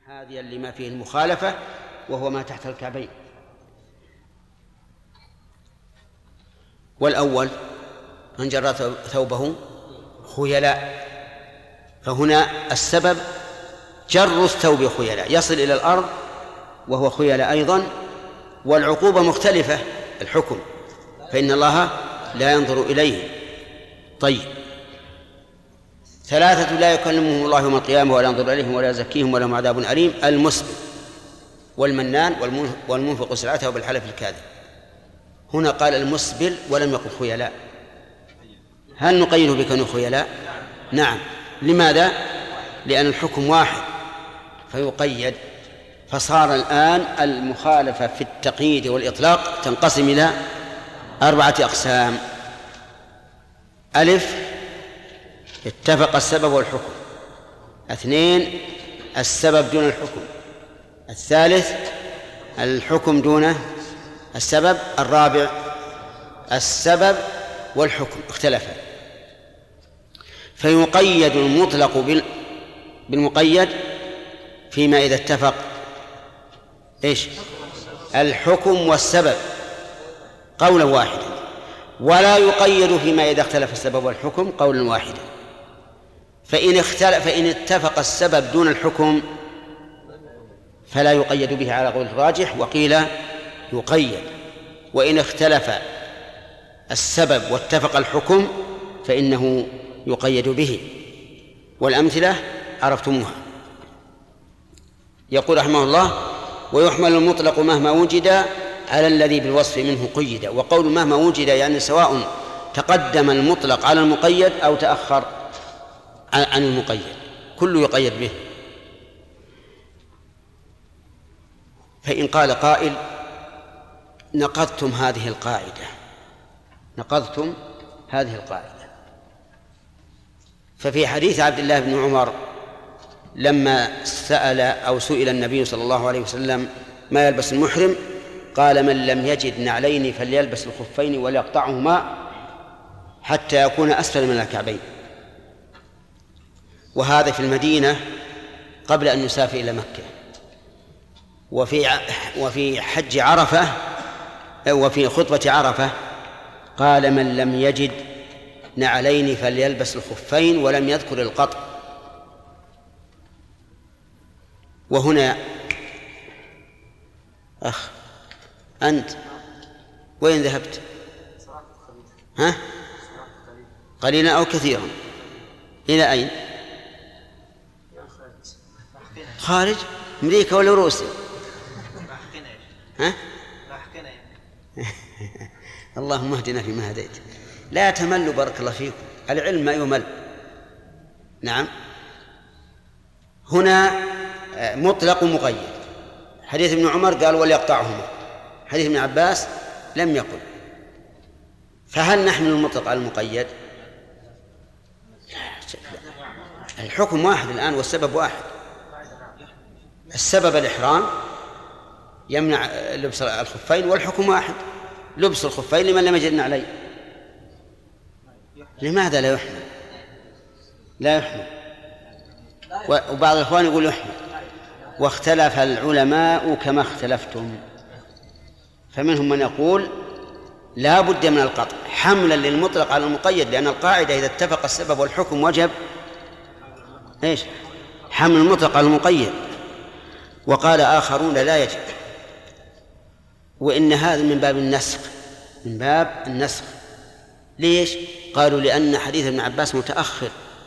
هذا لما فيه المخالفة وهو ما تحت الكعبين. والأول من جر ثوبه خيلاء، فهنا السبب جر الثوب خيلاء يصل إلى الأرض وهو خيلاء أيضا، والعقوبة مختلفة الحكم، فإن الله لا ينظر إليه. طيب، ثلاثة لا يكلمهم الله يوم القيامة ولا ينظر إليهم ولا يزكيهم ولهم عذاب أليم: المسبل والمنان والمنفق سلعته بالحلف الكاذب. هنا قال المسبل ولم يقل خيلاء، هل نقيده بكونه خيلاء؟ نعم. لماذا؟ لأن الحكم واحد فيقيد، فصار الآن المخالفة في التقييد والإطلاق تنقسم إلى 4 أقسام. ألف: اتفق السبب والحكم. 2: السبب دون الحكم. 3: الحكم دون السبب. 4: السبب والحكم اختلفا. فيقيد المطلق بالمقيد فيما إذا اتفق الحكم والسبب قولا واحدا، ولا يقيد فيما إذا اختلف السبب والحكم قولا واحدا. فإن اتفق السبب دون الحكم فلا يقيد به على قول الراجح، وقيل يقيد. وإن اختلف السبب واتفق الحكم فإنه يقيد به. والأمثلة عرفتموها. يقول رحمه الله: ويحمل المطلق مهما وجد على الذي بالوصف منه قيد. وقول مهما وجد يعني سواء تقدم المطلق على المقيد أو تأخر عن المقيد، كله يقيد به. فإن قال قائل: نقضتم هذه القاعدة، ففي حديث عبد الله بن عمر لما سئل النبي صلى الله عليه وسلم ما يلبس المحرم، قال: من لم يجد نعلين فليلبس الخفين وليقطعهما حتى يكون أسفل من الكعبين. وهذا في المدينة قبل أن يسافر إلى مكة. وفي حج عرفة وفي خطبة عرفة قال: من لم يجد نعلين فليلبس الخفين، ولم يذكر القطع. وهنا أنت وين ذهبت؟ قليلا أو كثيرا؟ إلى أين؟ خارج أمريكا ولا روسيا؟ اللهم اهدنا فيما هديت. لا تملوا بارك الله فيكم، العلم ما يمل. نعم. هنا مطلق ومقيد. حديث ابن عمر قال: وليقطعهما. حديث ابن عباس لم يقل. فهل نحمل المطلق على المقيد؟ الحكم واحد الآن والسبب واحد. السبب الإحرام يمنع لبس الخفين، والحكم واحد لبس الخفين لمن لم يجد عليه. لماذا لا يحمل؟ لا يحمل. وبعض الإخوان يقول يحمل. واختلف العلماء كما اختلفتم، فمنهم من يقول لا بد من القطع حملا للمطلق على المقيد، لأن القاعدة إذا اتفق السبب والحكم وجب حمل المطلق على المقيد. وقال آخرون لا يجب، وإن هذا من باب النسخ. ليش؟ قالوا: لأن حديث ابن عباس متأخر،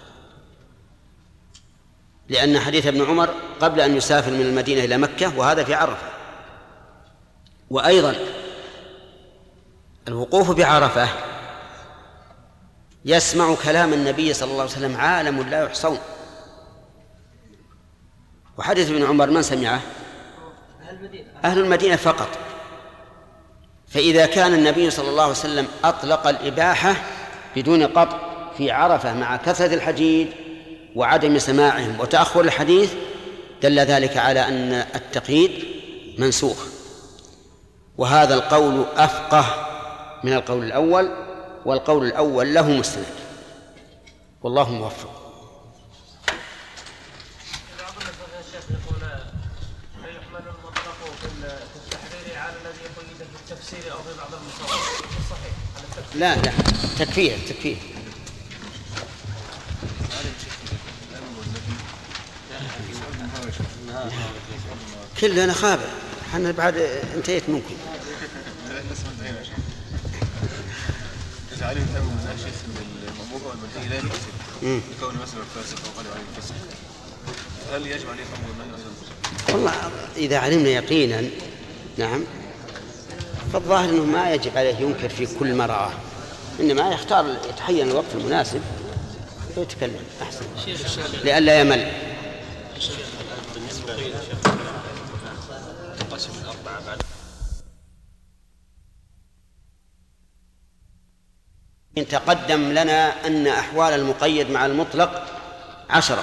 لأن حديث ابن عمر قبل أن يسافر من المدينة إلى مكة، وهذا في عرفة. وأيضا الوقوف بعرفة يسمع كلام النبي صلى الله عليه وسلم عالم لا يحصون. وحديث ابن عمر من سمعه؟ أهل المدينة فقط. فإذا كان النبي صلى الله عليه وسلم أطلق الإباحة بدون قطع في عرفة مع كثرة الحجيج وعدم سماعهم وتأخر الحديث، دل ذلك على أن التقييد منسوخ. وهذا القول أفقه من القول الأول، والقول الأول له مستند، والله موفق. بعض الناس يقول في التفسير أو في بعض المصادر صحيح على التفسير. لا تكفيه كلنا خابر، احنا بعد انتهيت منكم. تعالي نتابع من شيخ الموضوع والمنهي لا يفسد لكون مثلا فاسق او غالب عليه الفسق، هل يجب عليه الامر والنهي ايضا؟ والله اذا علمنا يقينا نعم، فالظاهر انه ما يجب عليه ينكر في كل ما رآه، انما يختار يتحين الوقت المناسب ويتكلم احسن لئلا يمل. بالنسبة قسم الأربعة بعد إن تقدم لنا أن أحوال المقيد مع المطلق 10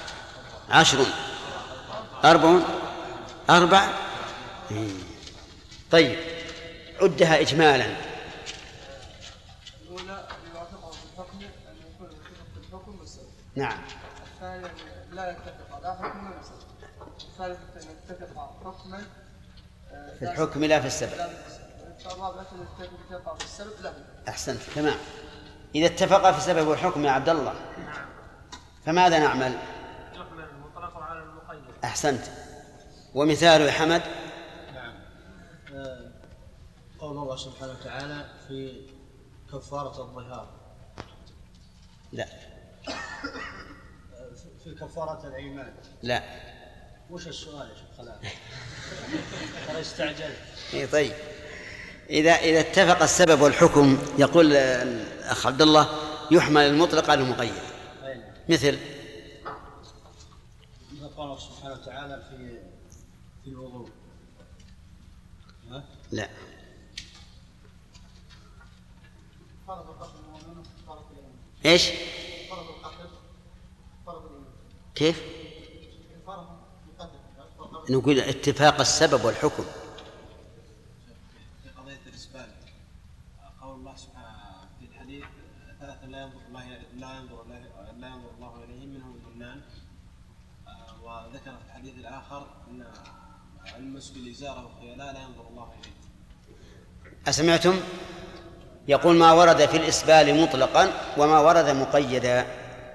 4 طيب عدها إجمالا. الأولى يوافقه في الحكم أن يكون يتفق في الحكم والسبب. نعم. الثانية لا يتفق لا حكم ولا سبب. الثالثة أن يتفق حكما في الحكم لا في السبب. الرابعة أن يتفق في السبب لا. أحسنت تمام. إذا اتفق في السبب والحكم يا عبد الله فماذا نعمل؟ يحمل المطلق على المقيد. أحسنت. ومثاله يا حمد؟ نعم. قول الله سبحانه وتعالى في كفارة الظهار. لا. في كفارة الأيمان. لا. وش السؤال يا شيخ خلال؟ ترى استعجلت. طيب إذا اتفق السبب والحكم يقول الأخ عبد الله يحمل المطلق على المقيد. مثل قال الله سبحانه وتعالى في الوضوء. لا. ايش؟ كيف؟ نقول اتفاق السبب والحكم. في قضية الإسبال قول الله سبحانه في الحديث ثلاثة لا ينظر الله إليهم منهم المنان، وذكر في الحديث الآخر أن المسبل إزاره والخيلاء لا ينظر الله إليه. أسمعتم؟ يقول ما ورد في الإسبال مطلقا وما ورد مقيدا.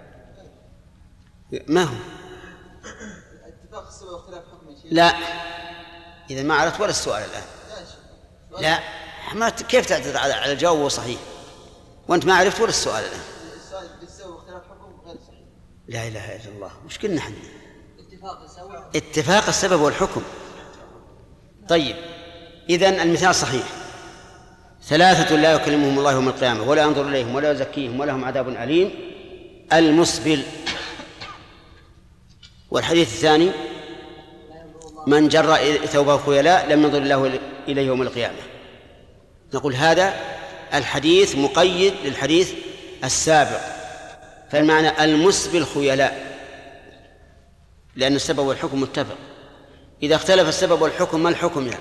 ما هو؟ اتفاق السبب واختلاف حكم شيء. لا إذا ما عرفت ولا السؤال الآن. لا ما كيف تعتذر على الجواب وهو صحيح وأنت ما عرفت ولا السؤال الآن. السؤال السبب واختلاف حكم غير صحيح. لا إله إلا الله وش قلنا احنا؟ اتفاق السبب والحكم. طيب إذن المثال صحيح. 3 لا يكلمهم الله يوم القيامة ولا ينظر إليهم ولا يزكيهم ولهم عذاب أليم المسبل. والحديث الثاني من جر ثوبه خيلاء لم ينظر الله إليه يوم القيامة. نقول هذا الحديث مقيد للحديث السابق، فالمعنى المسبل خيلاء لأن السبب والحكم متفق. إذا اختلف السبب والحكم ما الحكم يعني؟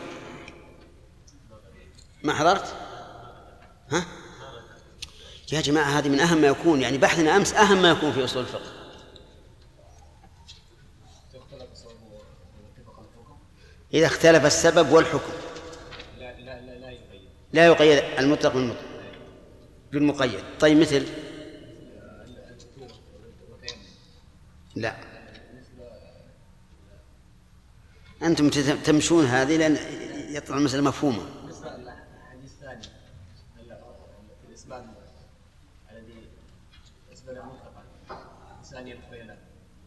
ما حضرت؟ ها؟ يا جماعة هذه من أهم ما يكون، يعني بحثنا أمس أهم ما يكون في أصول الفقه. إذا اختلف السبب والحكم لا يقيد المطلق بالمقيد. طيب مثل لا أنتم تمشون هذه لأن يطلع المسألة مفهومة. الحديث الثاني في الإسباب الذي أسبب مطلقا ثاني الخيلاء.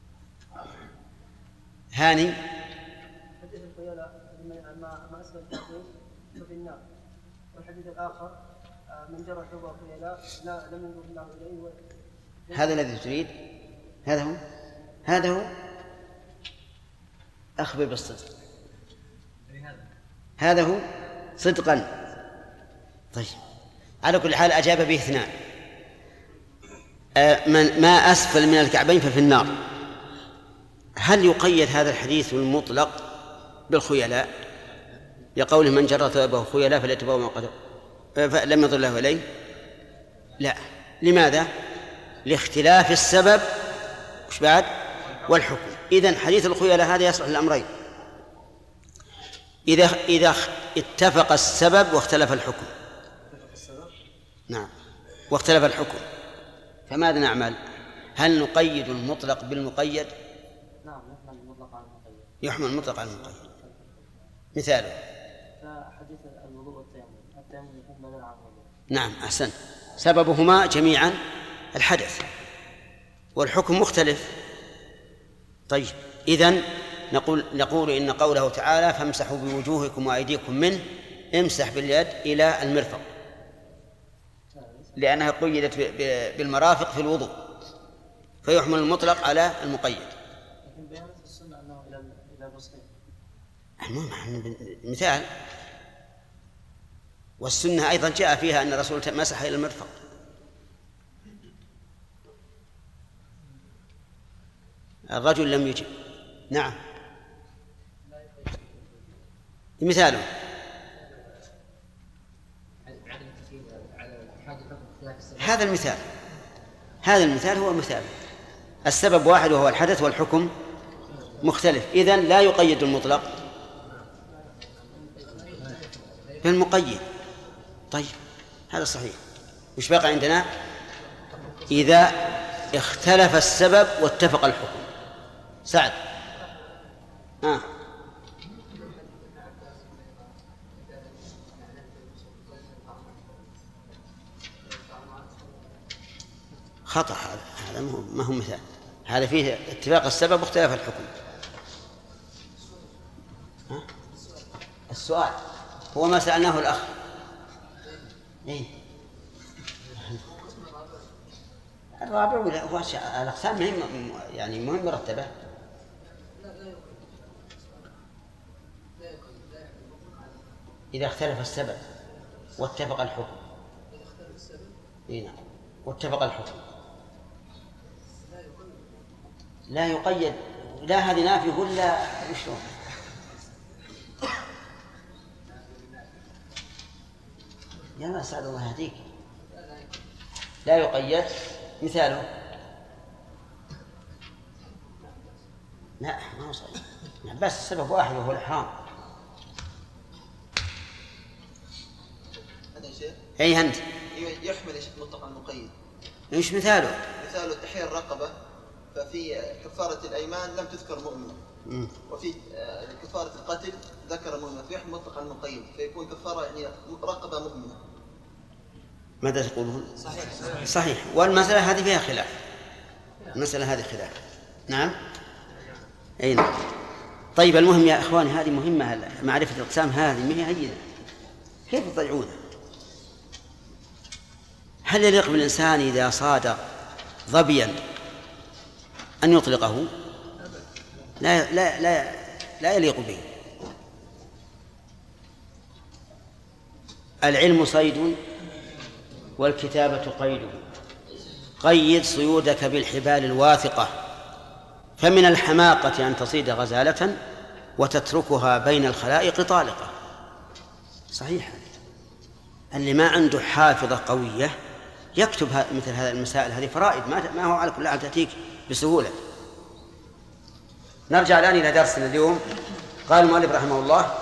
هاني حديث الخيلاء ما أسبب التحقيق ففي النار. والحديث الآخر من جرى ثوبه خيلاء لم ينظر الله إليه. هذا الذي تريد؟ هذا هو أخبر بالصدق. هذا هو صدقا. طيب على كل حال أجاب به 2. ما أسفل من الكعبين ففي النار. هل يقيد هذا الحديث المطلق بالخيلاء لقوله من جرى ثوبه خيلاء فليتبوأ مقعده فلم ينظر الله إليه؟ لا. لماذا؟ لاختلاف السبب وش بعد والحكم. إذن حديث الخيلاء هذا يصلح للأمرين. إذا اتفق السبب واختلف الحكم. نعم، واختلف الحكم، فماذا نعمل؟ هل نقيد المطلق بالمقيد؟ نعم، يحمل المطلق على المقيد. يحمل المطلق على المقيد. مثاله حديث الوضوء والتيمم، التيمم يكون بدل عن الوضوء. نعم، أحسنت، سببهما جميعا الحدث والحكم مختلف. طيب، إذن نقول إن قوله تعالى فامسحوا بوجوهكم وأيديكم منه، امسح باليد إلى المرفق، لأنها قيدت بالمرافق في الوضوء، فيحمل المطلق على المقيد. لكن بيانت السنة أنه إلى الرسلين. مثال، والسنة أيضا جاء فيها أن الرسول مسح إلى المرفق. الرجل لم يجب. نعم، مثاله هذا المثال هو مثال، السبب واحد وهو الحدث والحكم مختلف، إذن لا يقيد المطلق بالمقيد. طيب، هذا صحيح. وش بقى عندنا؟ إذا اختلف السبب واتفق الحكم. سعد. خطأ، هذا ما هو مثال، هذا فيه اتفاق السبب واختلاف الحكم. السؤال هو ما سألناه الأخ. إيه؟ الرابع ولا هو الأقسام مهم، يعني مهم مرتبة. إذا اختلف السبب واتفق الحكم. نعم، واتفق الحكم لا يقيد، لا هذه نافي ولا وشلون؟ يا ما سعد الله يهديك، لا يقيد. مثاله لا ما هو صحيح، بس السبب واحد وهو الإحرام. هذا يا شيخ. أي أنت يحمل يا شيخ مطلق المقيد. إيش مثاله؟ مثاله تحرير الرقبة، ففي كفارة الأيمان لم تذكر مؤمنة، وفي كفارة القتل ذكر مؤمنة، فيحمل مطلق المقيد، فيكون كفارة يعني رقبة مؤمنة. ماذا تقولون؟ صحيح. والمسألة هذه فيها خلاف، المسألة هذه خلاف. نعم، أي نعم. طيب، المهم يا إخواني، هذه مهمة، معرفة الأقسام هذه ما هي هينة، كيف تضيعونها؟ هل يليق بالإنسان إذا صاد ظبيا أن يطلقه؟ لا لا لا لا يليق به. العلم صيد والكتابة قيده، قيد صيودك بالحبال الواثقة، فمن الحماقة أن تصيد غزالة وتتركها بين الخلائق طالقة. صحيح، اللي ما عنده حافظة قوية يكتب مثل هذه المسائل، هذه فرائد ما هو على كل حال تأتيك بسهولة. نرجع الآن إلى درسنا اليوم. قال المؤلف رحمه الله: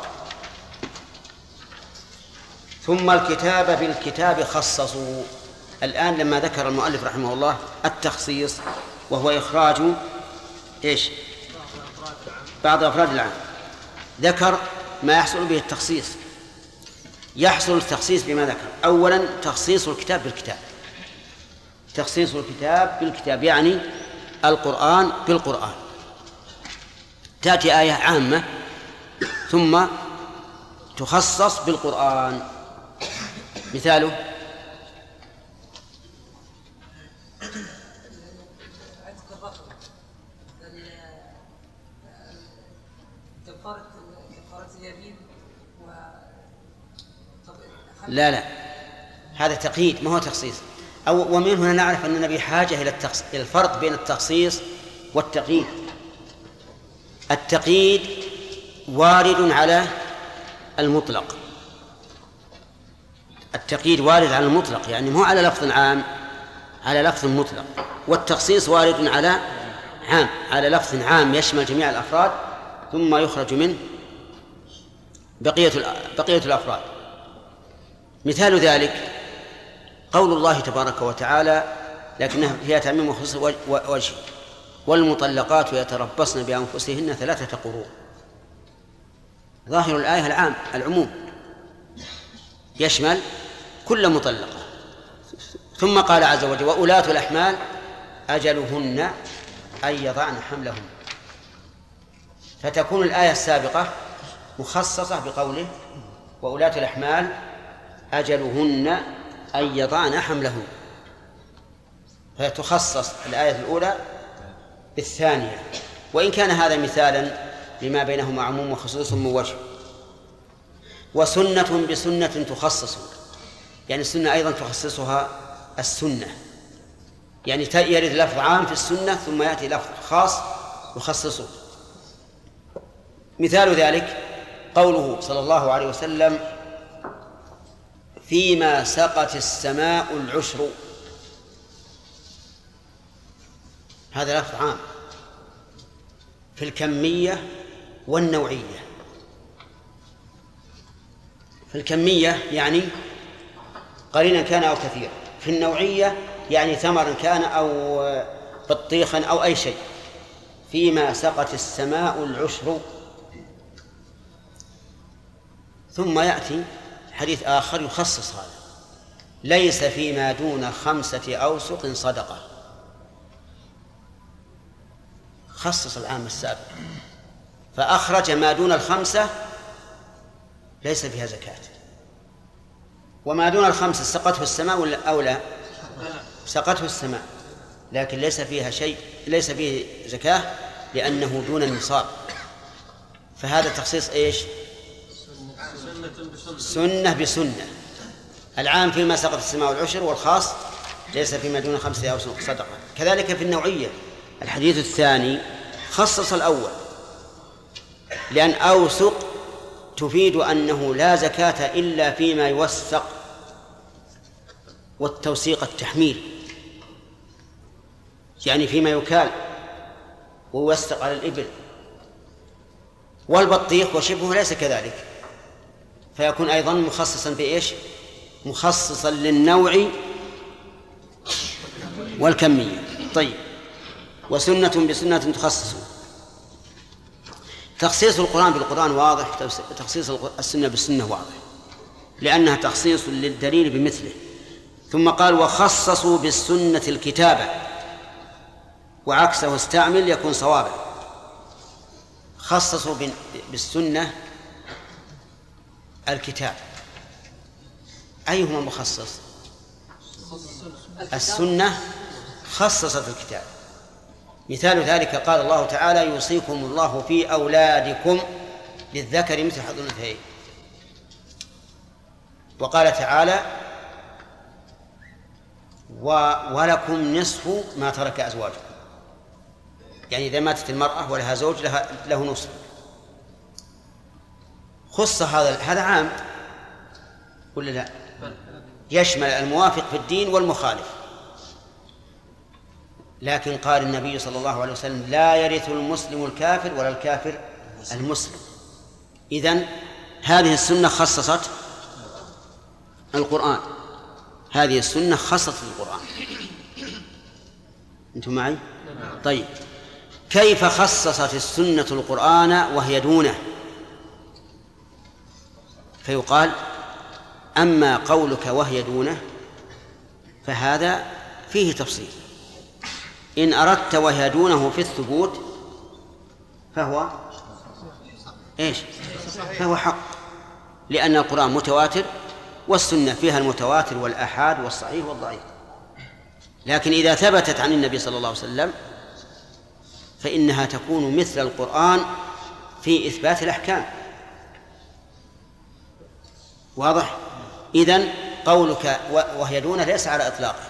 ثم الكتاب بالكتاب خصصوا. الآن لما ذكر المؤلف رحمه الله التخصيص وهو إخراج إيش؟ بعض أفراد العام، ذكر ما يحصل به التخصيص. يحصل التخصيص بما ذكر. أولا تخصيص الكتاب بالكتاب. تخصيص الكتاب بالكتاب يعني القرآن بالقرآن. تأتي آية عامة ثم تخصص بالقرآن. مثاله لا هذا تقييد ما هو تخصيص. ومن هنا نعرف أن النبي حاجة إلى الفرق بين التخصيص والتقييد. التقييد وارد على المطلق، التقييد وارد على المطلق يعني مو على لفظ عام، على لفظ مطلق. والتخصيص وارد على عام، على لفظ عام يشمل جميع الأفراد ثم يخرج منه بقية الأفراد. مثال ذلك قول الله تبارك وتعالى لكنها فيها تعميم وخصوص وجه: والمطلقات يتربصن بأنفسهن 3 قروء. ظاهر الآية العموم يشمل كل مطلقة. ثم قال عز وجل: وأولاة الأحمال أجلهن أن يضعن حملهن. فتكون الآية السابقة مخصصة بقوله: وأولاة الأحمال أجلهن أن يضعن حملهن، فتخصص الآية الأولى بالثانية، وإن كان هذا مثالا لما بينهما عموم وخصوص من وجه. وسنة بسنة تخصص، يعني السنة أيضا تخصصها السنة، يعني يرد لفظ عام في السنة ثم يأتي لفظ خاص يخصصه. مثال ذلك قوله صلى الله عليه وسلم: فيما سقت السماء العشر. هذا لفظ عام في الكمية والنوعية. في الكمية يعني قليلا كان أو كثيرا، في النوعية يعني ثمرا كان أو بطيخا أو أي شيء. فيما سقت السماء العشر. ثم يأتي حديث آخر يخصص هذا: ليس فيما دون 5 أوسق صدقة. خصص العام السابق فأخرج ما دون 5 ليس فيها زكاة. وما دون 5 سقته السماء ولا أو لا؟ سقته السماء، لكن ليس فيها شيء، ليس فيه زكاة لأنه دون النصاب. فهذا تخصيص إيش؟ سنة بسنة. العام فيما سقط السماء العشر، والخاص ليس فيما دون 5 أوسق صدقة. كذلك في النوعية الحديث الثاني خصص الأول، لأن أوسق تفيد أنه لا زكاة إلا فيما يوثق، والتوثيق التحميل يعني فيما يكال ويوثق على الإبل. والبطيخ وشبهه ليس كذلك، فيكون أيضا مخصصا بإيش؟ مخصصا للنوع والكمية. طيب، وسنة بسنة تخصص. تخصيص القرآن بالقرآن واضح، تخصيص السنة بالسنة واضح، لأنها تخصيص للدليل بمثله. ثم قال: وخصصوا بالسنة الكتابة، وعكسه استعمل يكون صوابا. خصصوا بالسنة الكتاب. أيهما مخصص؟ السنة خصصت الكتاب. مثال ذلك قال الله تعالى: يوصيكم الله في أولادكم للذكر مثل حظ الأنثيين. وقال تعالى: ولكم نصف ما ترك أزواجكم، يعني إذا ماتت المرأة ولها زوج له نصف. خص هذا عام ولا لا؟ يشمل الموافق في الدين والمخالف. لكن قال النبي صلى الله عليه وسلم: لا يرث المسلم الكافر ولا الكافر المسلم. إذن هذه السنة خصصت القرآن، هذه السنة خصصت القرآن. أنتم معي؟ طيب، كيف خصصت السنة القرآن وهي دونه؟ فيقال: أما قولك وهي دونه فهذا فيه تفصيل. إن أردت وهي دونه في الثبوت فهو إيش؟ فهو حق، لأن القرآن متواتر، والسنة فيها المتواتر والآحاد والصحيح والضعيف. لكن إذا ثبتت عن النبي صلى الله عليه وسلم فإنها تكون مثل القرآن في إثبات الأحكام. واضح؟ إذن قولك وهي دونه ليس على إطلاقه.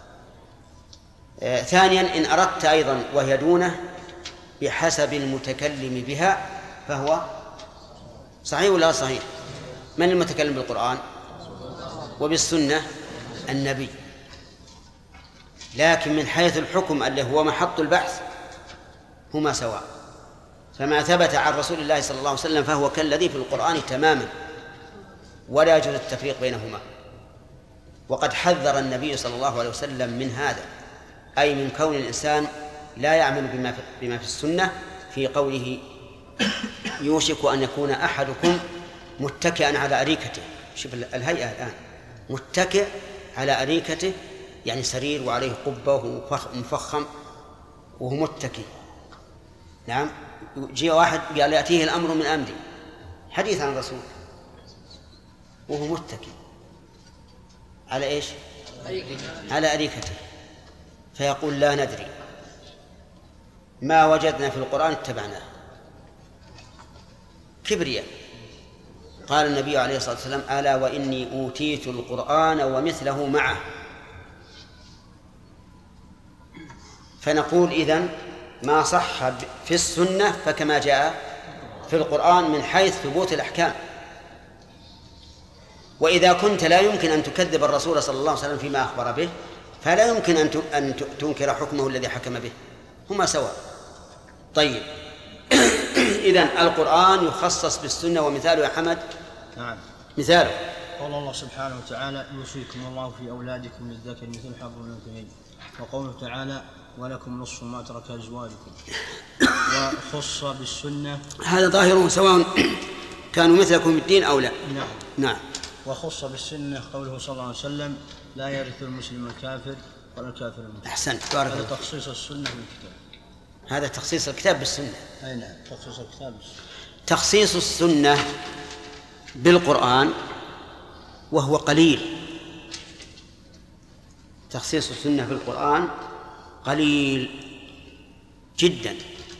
ثانيا، إن أردت أيضا وهي دونه بحسب المتكلم بها فهو صحيح ولا صحيح؟ من المتكلم بالقرآن؟ وبالسنة النبي. لكن من حيث الحكم اللي هو محط البحث هما سواء، فما ثبت عن رسول الله صلى الله عليه وسلم فهو كالذي في القرآن تماما، ولا يجوز التفريق بينهما. وقد حذر النبي صلى الله عليه وسلم من هذا، أي من كون الإنسان لا يعمل بما في السنة، في قوله يوشك أن يكون أحدكم متكئا على أريكته. شوف الهيئة الآن، متكئ على أريكته، يعني سرير وعليه قبة ومفخم وهو متكئ. نعم، جاء واحد قال يأتيه الأمر من أمري، حديث عن الرسول، وهو متكئ على إيش؟ على أريكته، فيقول لا ندري، ما وجدنا في القرآن اتبعناه. كبرياء. قال النبي عليه الصلاة والسلام: ألا وإني أوتيت القرآن ومثله معه. فنقول إذن ما صح في السنة فكما جاء في القرآن من حيث ثبوت الأحكام. وإذا كنت لا يمكن أن تكذب الرسول صلى الله عليه وسلم فيما أخبر به، فلا يمكن أن تنكر حكمه الذي حكم به، هما سواء. طيب إذن القرآن يخصص بالسنة، ومثاله يا حمد. نعم، مثاله قال الله سبحانه وتعالى: يوصيكم الله في أولادكم للذكر مثل حظ الأنثيين. وقوله تعالى: ولكم نصف ما ترك أزواجكم. وخص بالسنة، هذا ظاهره سواء كانوا مثلكم في الدين أو لا. نعم. نعم. وخص بالسنة قوله صلى الله عليه وسلم: لا يرث المسلم الكافر ولا الكافر المسلم. أحسنت، بارك الله. هذا تخصيص السنة بالكتاب. هذا تخصيص الكتاب بالسنة. أي نعم، تخصيص الكتاب بالسنة. تخصيص السنة بالقرآن وهو قليل. تخصيص السنة بالقرآن قليل جدا.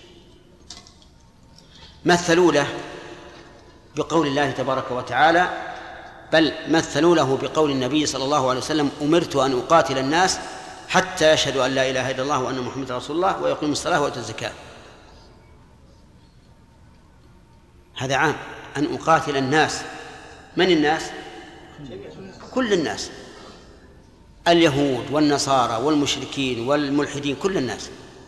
مثلوا له بقول الله تبارك وتعالى، بل مثلوا له بقول النبي صلى الله عليه وسلم: أمرت أن أقاتل الناس حتى يشهدوا أن لا إله إلا الله وأن محمد رسول الله ويقيموا الصلاة ويؤتوا الزكاة. هذا عام، أن أقاتل الناس. من الناس؟ كل الناس، اليهود والنصارى والمشركين والملحدين، كل الناس.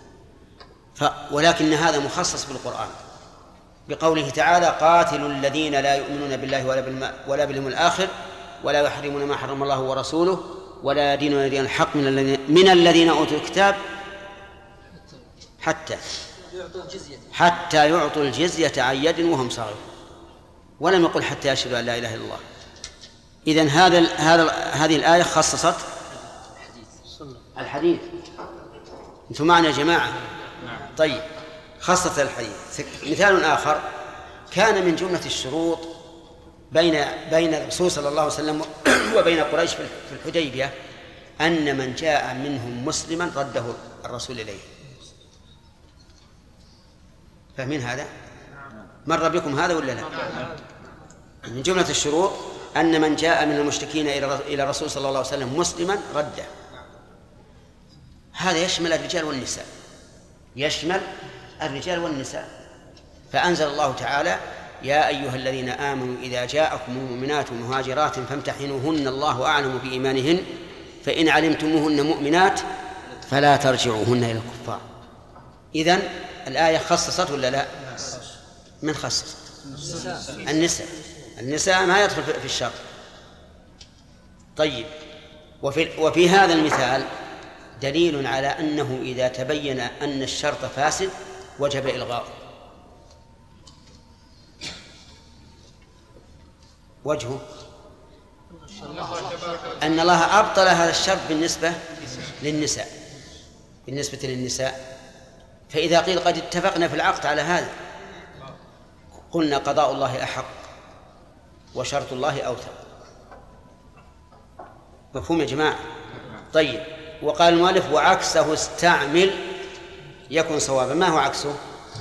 ولكن هذا مخصص بالقرآن بقوله تعالى: قاتلوا الذين لا يؤمنون بالله ولا باليوم الآخر ولا يحرمون ما حرم الله ورسوله ولا يدينون دين الحق من الذين أوتوا الكتاب حتى يعطوا الجزية عن يد وهم صاغرون. ولم يقل حتى يشهدوا أن لا إله إلا الله. إذن هذه الآية خصصت الحديث. أنتم معنا يا جماعة؟ طيب، خصصت الحديث. مثال آخر: كان من جملة الشروط بين الرسول صلى الله عليه وسلم وبين قريش في الحديبية أن من جاء منهم مسلما رده الرسول إليه. فاهمين هذا؟ مر بكم هذا ولا لا؟ من جملة الشروط أن من جاء من المشركين إلى الرسول صلى الله عليه وسلم مسلما رده. هذا يشمل الرجال والنساء، يشمل الرجال والنساء. فأنزل الله تعالى: يا أيها الذين آمنوا إذا جاءكم المؤمنات مهاجرات فامتحنوهن الله أعلم بإيمانهن فإن علمتموهن مؤمنات فلا ترجعوهن إلى الكفار. إذن الآية خصصت ولا لا؟ من خصصت؟ النساء ما يدخل في الشرط. طيب، وفي هذا المثال دليل على أنه إذا تبين أن الشرط فاسد وجب إلغاؤه. وجهه أن الله أبطل هذا الشرط بالنسبة للنساء. فإذا قيل قد اتفقنا في العقد على هذا، قلنا قضاء الله أحق وشرط الله أوثق. مفهوم يا جماعة؟ طيب، وقال المؤلف: وعكسه استعمل يكن صوابا. ما هو عكسه؟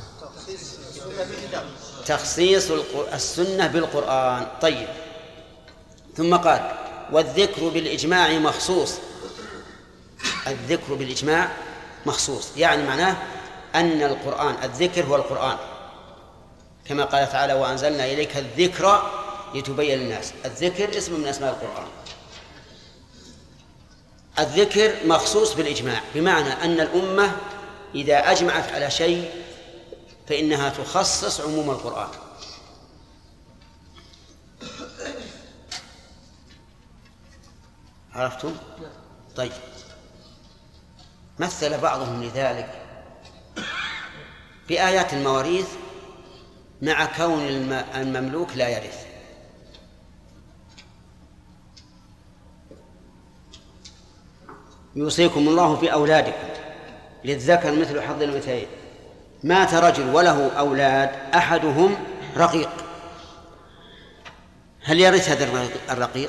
تخصيص السنة بالقرآن. طيب، ثم قال: والذكر بالإجماع مخصوص. الذكر بالإجماع مخصوص، يعني معناه أن القرآن، الذكر هو القرآن، كما قال تعالى: وأنزلنا إليك الذكر لتبين للناس. الذكر اسم من أسماء القرآن. الذكر مخصوص بالإجماع، بمعنى أن الأمة إذا أجمعت على شيء فإنها تخصص عموم القرآن. عرفتم؟ طيب، مثل بعضهم لذلك بآيات المواريث مع كون المملوك لا يرث. يوصيكم الله في أولادكم للذكر مثل حظ الأنثيين. مات رجل وله أولاد أحدهم رقيق، هل يرث هذا الرقيق؟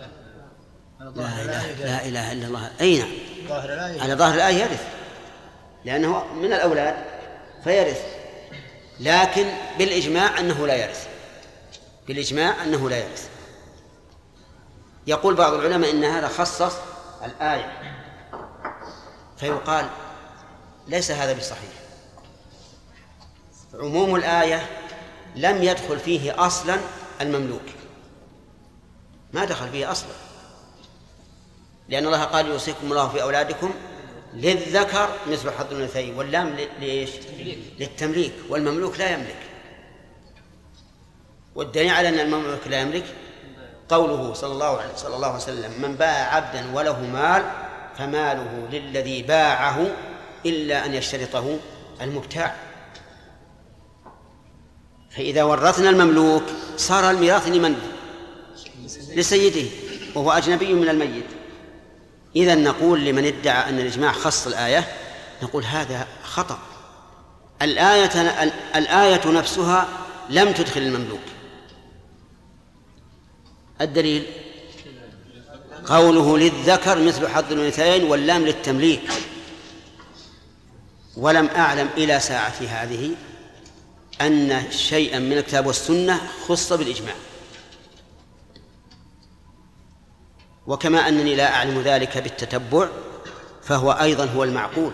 لا إله إلا الله. أي نعم، على ظاهر الآية يرث لأنه من الأولاد فيرث، لكن بالإجماع أنه لا يرث، بالإجماع أنه لا يرث. يقول بعض العلماء إن هذا خصص الآية، فيقال ليس هذا بصحيح. عموم الآية لم يدخل فيه أصلا المملوك، ما دخل فيه أصلا، لأن الله قال يوصيكم الله في أولادكم للذكر مثل حظ الأنثيين، واللام ليش؟ للتمليك، والمملوك لا يملك. والدليل على أن المملوك لا يملك قوله صلى الله عليه وسلم: من باع عبدا وله مال فماله للذي باعه إلا أن يشترطه المبتاع. فإذا ورثنا المملوك صار الميراث لمن؟ لسيده، وهو أجنبي من الميت. إذن نقول لمن ادعى أن الإجماع خص الآية، نقول هذا خطأ. الآية نفسها لم تدخل المملوك. الدليل قوله للذكر مثل حظ الأنثيين، واللام للتمليك. ولم أعلم إلى ساعتي هذه أن شيئا من الكتاب والسنة خص بالإجماع، وكما أنني لا أعلم ذلك بالتتبع، فهو أيضا هو المعقول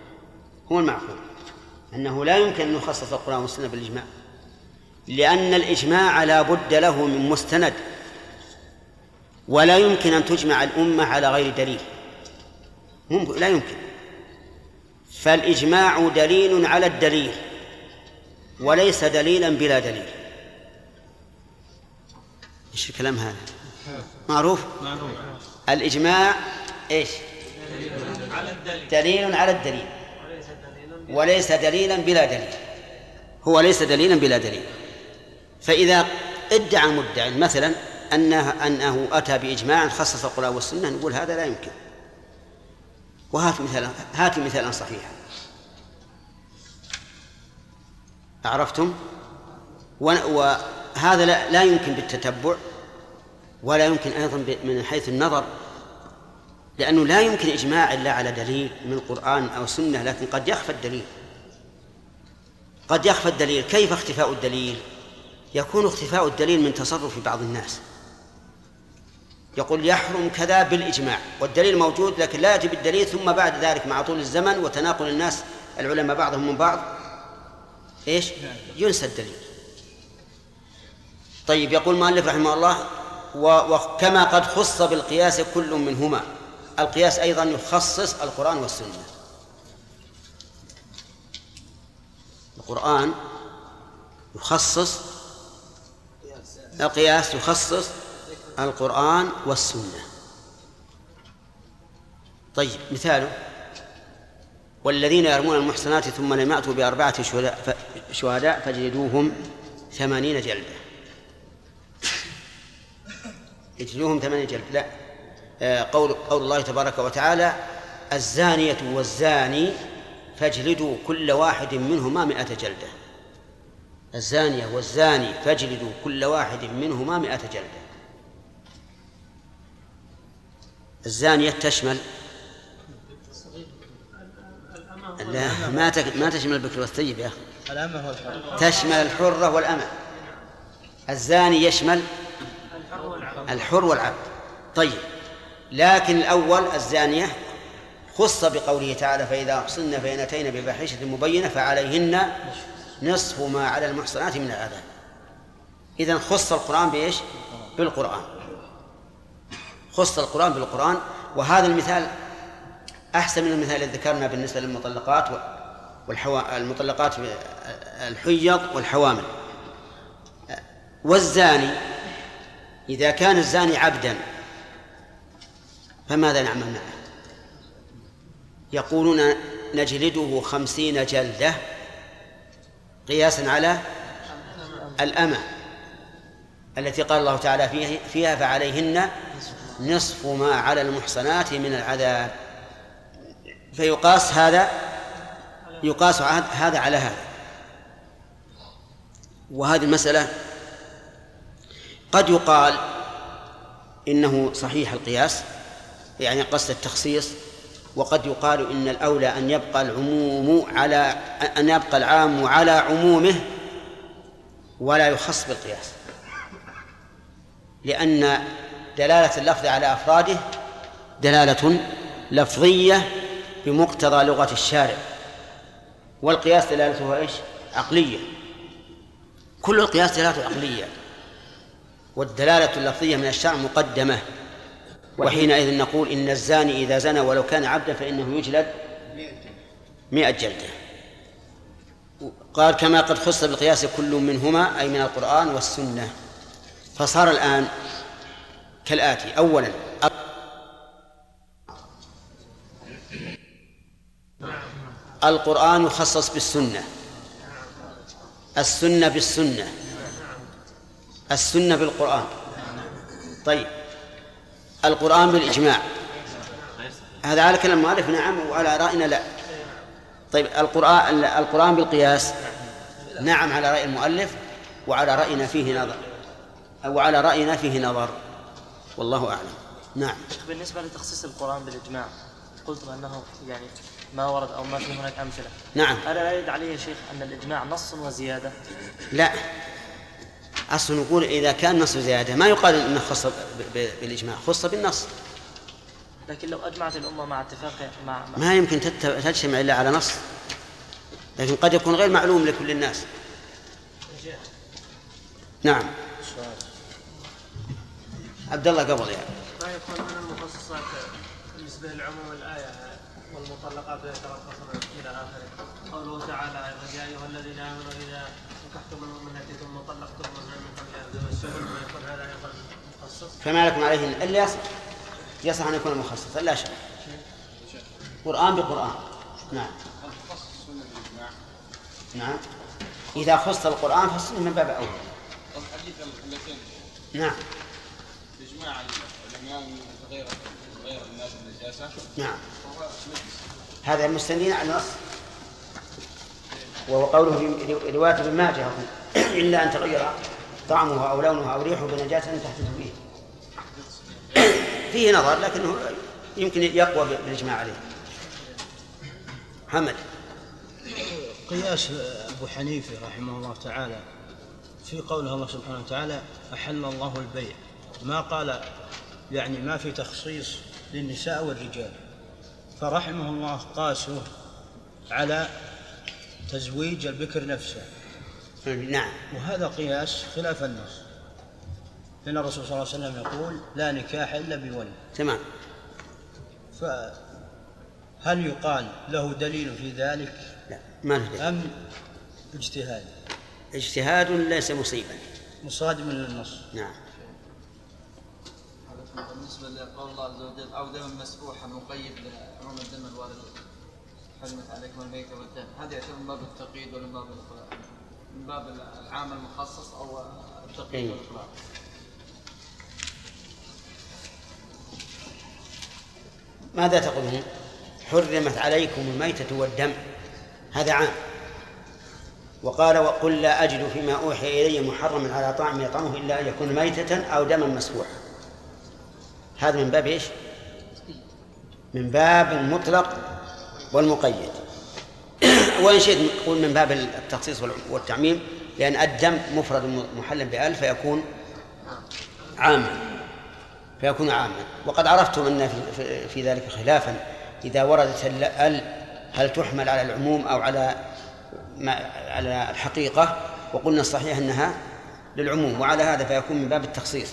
أنه لا يمكن أن يخصص القرآن والسنة بالإجماع، لأن الإجماع لا بد له من مستند، ولا يمكن أن تجمع الأمة على غير دليل، لا يمكن. فالإجماع دليل على الدليل وليس دليلا بلا دليل. إيش الكلام هذا؟ معروف. الإجماع إيش؟ دليل على الدليل وليس دليلا بلا دليل، هو ليس دليلا بلا دليل. فإذا ادعى مدعي مثلا أنه أتى بإجماع خصص القرآن والسنة، نقول هذا لا يمكن. هات مثالا صحيحا. عرفتم؟ وهذا لا يمكن بالتتبع، ولا يمكن أيضا من حيث النظر، لأنه لا يمكن إجماع إلا على دليل من القرآن أو سنة، لكن قد يخفى الدليل. كيف اختفاء الدليل؟ يكون اختفاء الدليل من تصرف بعض الناس، يقول يحرم كذا بالإجماع، والدليل موجود لكن لا يأتي بالدليل، ثم بعد ذلك مع طول الزمن وتناقل الناس العلماء بعضهم من بعض إيش؟ ينسى الدليل. طيب، يقول المؤلف رحمه الله: وكما قد خص بالقياس كل منهما. القياس أيضا يخصص القرآن والسنة. القرآن يخصص، القياس يخصص القرآن والسنة. طيب، مثاله: والذين يرمون المحصنات ثم لم يأتوا ب4 شهداء فاجلدوهم 80 جلدة. اجلدوهم 80 جلدة، لا، قول الله تبارك وتعالى: الزانية والزاني فاجلدوا كل واحد منهما 100 جلدة. الزانية والزاني فاجلدوا كل واحد منهما 100 جلدة. الزانية تشمل، لا، ما تشمل البكر والثيب يا أخي، تشمل الحرة والأمة. الزاني يشمل الحر والعبد. طيب، لكن الأول الزانية خص بقوله تعالى: فإذا أحصن فإن أتين بفاحشة مبينة فعليهن نصف ما على المحصنات من العذاب. إذن خص القرآن بإيش؟ بالقرآن، خص القرآن بالقرآن. وهذا المثال أحسن من المثال الذي ذكرنا بالنسبة للمطلقات المطلقات الحيض والحوامل. والزاني إذا كان الزاني عبدا فماذا نعمل معه؟ يقولون نجلده 50 جلدة قياسا على الأمة التي قال الله تعالى فيها فعليهن نصف ما على المحصنات من العذاب. فيقاس هذا على هذا. وهذه المسألة قد يقال إنه صحيح القياس يعني قصد التخصيص، وقد يقال إن الأولى أن يبقى العام على عمومه ولا يخص بالقياس، لأن دلالة اللفظ على أفراده دلالة لفظية بمقتضى لغة الشارع، والقياس دلالته إيش؟ عقلية. كل القياس دلالته عقلية، والدلالة اللفظية من الشرع مقدمة. وحينئذ نقول إن الزاني إذا زنى ولو كان عبدا فإنه يجلد 100 جلدة. قال كما قد خص بالقياس كل منهما أي من القرآن والسنة. فصار الآن كالآتي: أولا القرآن يخصص بالسنة، السنة بالسنة، السنة بالقرآن. طيب القرآن بالإجماع، هذا على كلام المؤلف نعم، وعلى رأينا لا. طيب القرآن بالقياس نعم على رأي المؤلف، وعلى رأينا فيه نظر، والله أعلم. نعم. بالنسبة لتخصيص القرآن بالإجماع قلت أنه يعني ما ورد أو ما في هناك أمثلة. نعم. ألا لا يرد عليه يا شيخ أن الإجماع نص وزيادة؟ لا، أصل نقول إذا كان نص زيادة ما يقال إنه خص بالإجماع، خص بالنص. لكن لو أجمعت الأمة مع اتفاق ما يمكن تجتمع إلا على نص، لكن قد يكون غير معلوم لكل الناس. نعم. عبد الله قبل يعني. ما يكون من المخصصات بالنسبة للعموم الآية والمطلقات يتربصن إلى آخره. قوله تعالى: يا أيها الذين آمنوا إذا نكحتم المؤمنات ثم طلقتموهن من قبل أن تمسوهن ما يكون هذا أيضا مخصص. فما لكم عليهن إلا يصح أن يكون مخصصا لا شك. قرآن بقرآن. نعم. نعم. إذا خص القرآن فالسنة من باب أول. نعم. إجماع العلماء غير الناس النجاسة. نعم. هذا المستندين على النص، وهو قوله في رواية ابن ماجه: إلا أن تغير طعمه أو لونه أو ريحه بنجاسة تحتج به. فيه نظر لكنه يمكن يقوى بالإجماع عليه. محمد. قياس أبو حنيفة رحمه الله تعالى في قوله الله سبحانه وتعالى: أحل الله البيع، ما قال يعني ما في تخصيص للنساء والرجال، فرحمه الله قاسه على تزويج البكر نفسه. نعم. وهذا قياس خلاف النص، لأن الرسول صلى الله عليه وسلم يقول: لا نكاح إلا بولي. تمام. فهل يقال له دليل في ذلك؟ لا، ما له دليل. أم اجتهاد؟ اجتهاد ليس مصيبا، مصادم للنص. نعم. بالنسبة لقول الله عز وجل: أو دم مسفوحا مقيد لعموم الدم الوارد حرمت عليكم الميت والدم، هذا يعتبر من باب التقييد ولا من باب العام المخصص أو التقييد والإطلاق؟ ماذا تقولون؟ حرمت عليكم الميتة والدم، هذا عام. وقال: وقل لا أجد فيما أوحي إلي محرما على طعام يطعمه إلا أن يكون ميتة أو دما مسفوحا. هذا من باب إيش؟ من باب المطلق والمقيد. وإن شئت نقول من باب التخصيص والتعميم، لأن الدم مفرد محل بأل فيكون عاما. وقد عرفتم أن في ذلك خلافا إذا وردت ال هل تحمل على العموم أو على الحقيقة، وقلنا الصحيح أنها للعموم، وعلى هذا فيكون من باب التخصيص.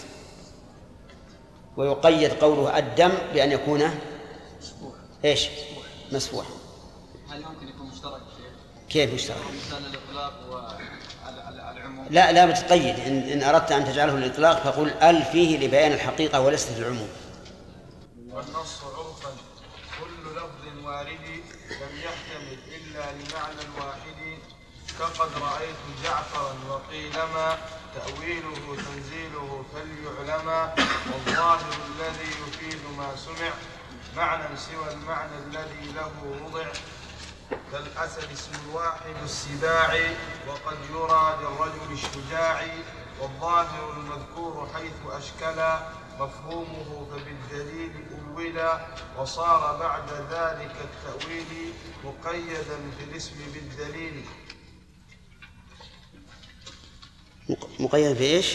ويقيد قوله الدم بأن يكون إيش؟ مسفوح. هل ممكن يكون مشترك كيف يشترط؟ مثال الإطلاق والعموم. لا بتقيد. إن أردت أن تجعله الإطلاق فقل ال فيه لبيان الحقيقة وليست العموم. والنص عرفا كل لفظ وارد لم يحتمل إلا لمعنى واحد، كقد رأيت جعفرا وقيلما تأويله تنزيله فليعلما، والظاهر الذي يفيد ما سمع معنى سوى المعنى الذي له وضع، كالأسد اسم الواحد السباع وقد يرى للرجل الشجاع، والظاهر المذكور حيث أشكلا مفهومه فبالدليل أولا، وصار بعد ذلك التأويل مقيدا في الاسم بالدليل. مقيدا في إيش؟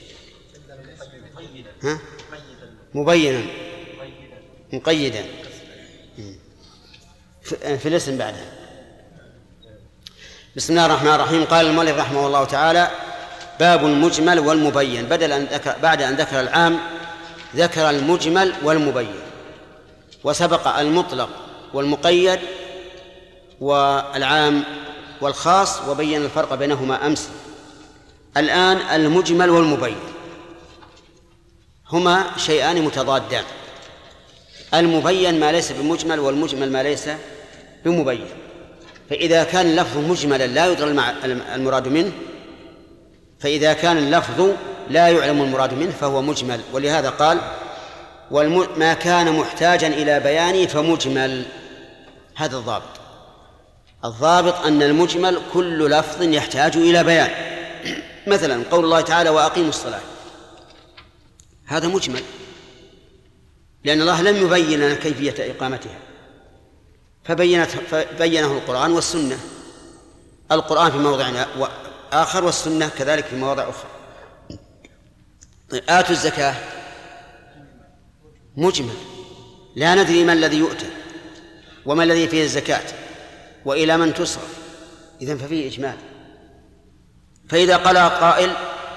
ها؟ مبينا مقيدا في الاسم بعدها. بسم الله الرحمن الرحيم. قال المؤلف رحمه الله تعالى: باب المجمل والمبين. بعد أن ذكر العام ذكر المجمل والمبين، وسبق المطلق والمقيد والعام والخاص وبين الفرق بينهما أمس. الآن المجمل والمبين هما شيئان متضادان. المبين ما ليس بمجمل، والمجمل ما ليس بمبين. فإذا كان اللفظ مجملا لا يدرى المراد منه، فإذا كان اللفظ لا يعلم المراد منه فهو مجمل. ولهذا قال: ما كان محتاجا إلى بيان فمجمل. هذا الضابط أن المجمل كل لفظ يحتاج إلى بيان. مثلا قول الله تعالى: وأقيموا الصلاة، هذا مجمل، لأن الله لم يبين لنا كيفية إقامتها، فبينه القرآن والسنة. القرآن في موضع آخر والسنة كذلك في مواضع أخرى. آتوا الزكاة مجمل، لا ندري ما الذي يؤتى وما الذي فيه الزكاة وإلى من تصرف، إذن ففيه إجمال. فإذا قال قائل: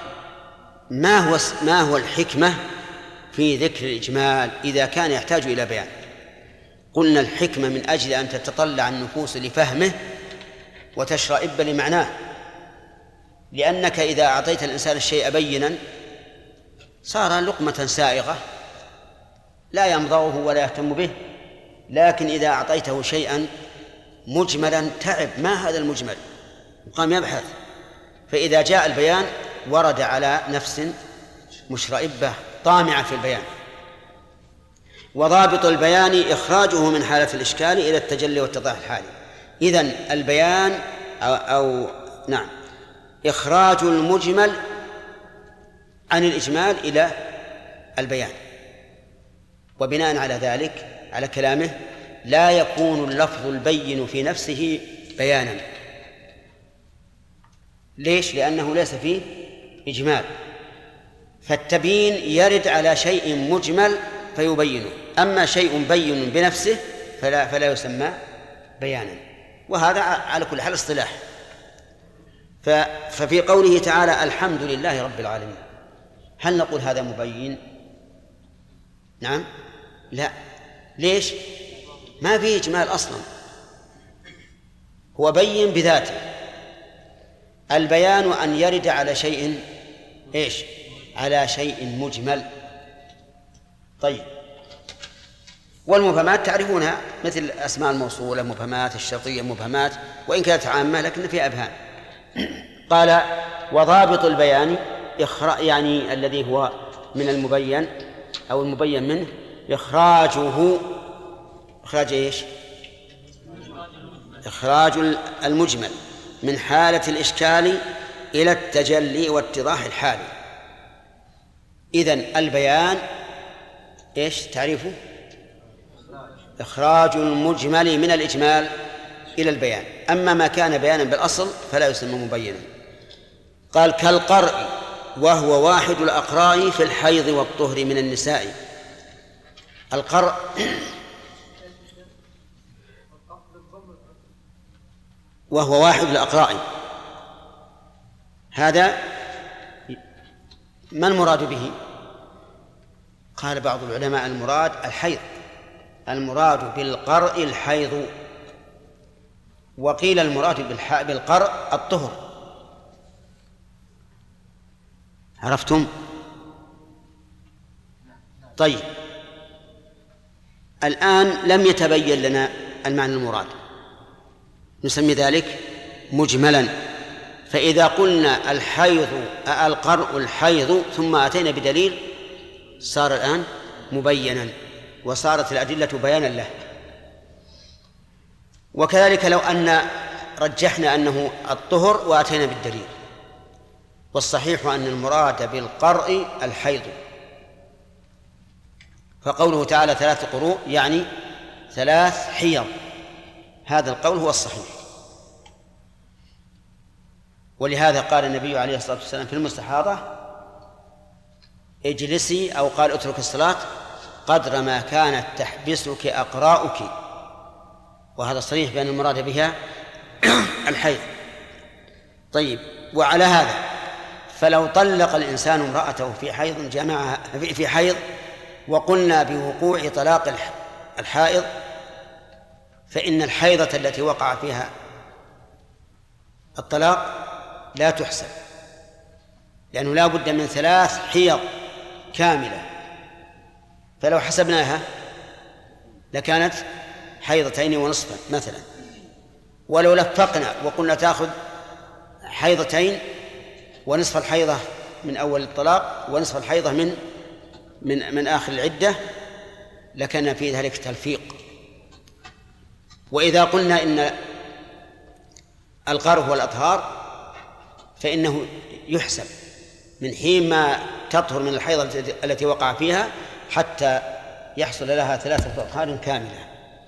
ما هو الحكمة في ذكر الإجمال إذا كان يحتاج إلى بيان؟ قلنا: الحكمة من أجل أن تتطلع النفوس لفهمه وتشرئب لمعناه، لأنك إذا أعطيت الإنسان الشيء بينا صار لقمة سائغة لا يمضغه ولا يهتم به، لكن إذا أعطيته شيئا مجملا تعب: ما هذا المجمل؟ وقام يبحث. فإذا جاء البيان ورد على نفس مشرئبة طامعة في البيان. وضابط البيان إخراجه من حالة الإشكال إلى التجلي والاتضاح الحالي. إذن البيان نعم إخراج المجمل عن الإجمال إلى البيان. وبناء على ذلك، على كلامه، لا يكون اللفظ البين في نفسه بيانا. ليش؟ لأنه ليس فيه إجمال. فالتبيين يرد على شيء مجمل فيبينه، أما شيء بين بنفسه فلا يسمى بيانا. وهذا على كل حال اصطلاح. ففي قوله تعالى: الحمد لله رب العالمين، هل نقول هذا مبين؟ نعم؟ لا. ليش؟ ما فيه إجمال أصلا، هو بين بذاته. البيان أن يرد على شيء إيش؟ على شيء مجمل. طيب، والمبهمات تعرفونها، مثل أسماء الموصولة، مبهمات الشرطية، مبهمات وإن كانت عامة لكن فيها أبهام. قال: وضابط البيان يعني الذي هو من المبين أو المبين منه إخراج إيش؟ إخراج المجمل من حالة الإشكال إلى التجلي واتضاح الحالي. إذن البيان إيش تعريفه؟ إخراج المجمل من الإجمال إلى البيان. أما ما كان بيانا بالأصل فلا يسمى مبينا. قال: كالقرء، وهو واحد الأقراء في الحيض والطهر من النساء. القرء وهو واحد الأقراء، هذا ما المراد به؟ قال بعض العلماء: المراد الحيض، المراد بالقرء الحيض. وقيل المراد بالقرء الطهر. عرفتم؟ طيب الآن لم يتبين لنا المعنى المراد، نسمي ذلك مجملا. فإذا قلنا القرء الحيض ثم أتينا بدليل صار الآن مبينا وصارت الأدلة بيانا له. وكذلك لو أن رجحنا أنه الطهر وأتينا بالدليل، والصحيح أن المراد بالقرء الحيض. فقوله تعالى 3 قروء يعني 3 حيض، هذا القول هو الصحيح. ولهذا قال النبي عليه الصلاة والسلام في المستحاضة اجلسي، أو قال اترك الصلاة قدر ما كانت تحبسك أقراؤك، وهذا صريح بأن المراد بها الحيض. طيب، وعلى هذا فلو طلق الإنسان امرأته في حيض جمعها في حيض وقلنا بوقوع طلاق الحائض، فإن الحيضة التي وقع فيها الطلاق لا تحسب، لأنه لا بد من 3 حيض كاملة. فلو حسبناها لكانت 2 ونصفا مثلا. ولو لفقنا وقلنا تأخذ 2 ونصف الحيضة من أول الطلاق ونصف الحيضة من آخر العدة لكان في ذلك تلفيق. وإذا قلنا إن القرء هو الأطهار فإنه يحسب من حين ما تطهر من الحيضة التي وقع فيها حتى يحصل لها 3 أطهار كاملة.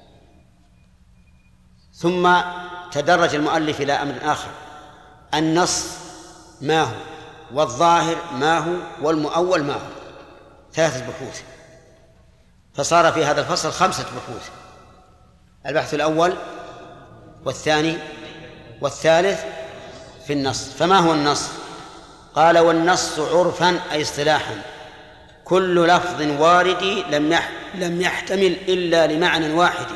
ثم تدرج المؤلف إلى أمر آخر: النص ما هو، والظاهر ما هو، والمؤول ما هو. 3 بحوث، فصار في هذا الفصل 5 بحوث: البحث الأول والثاني والثالث في النص. فما هو النص؟ قال: والنص عرفا أي اصطلاحا كل لفظ وارد لم يحتمل إلا لمعنى واحد.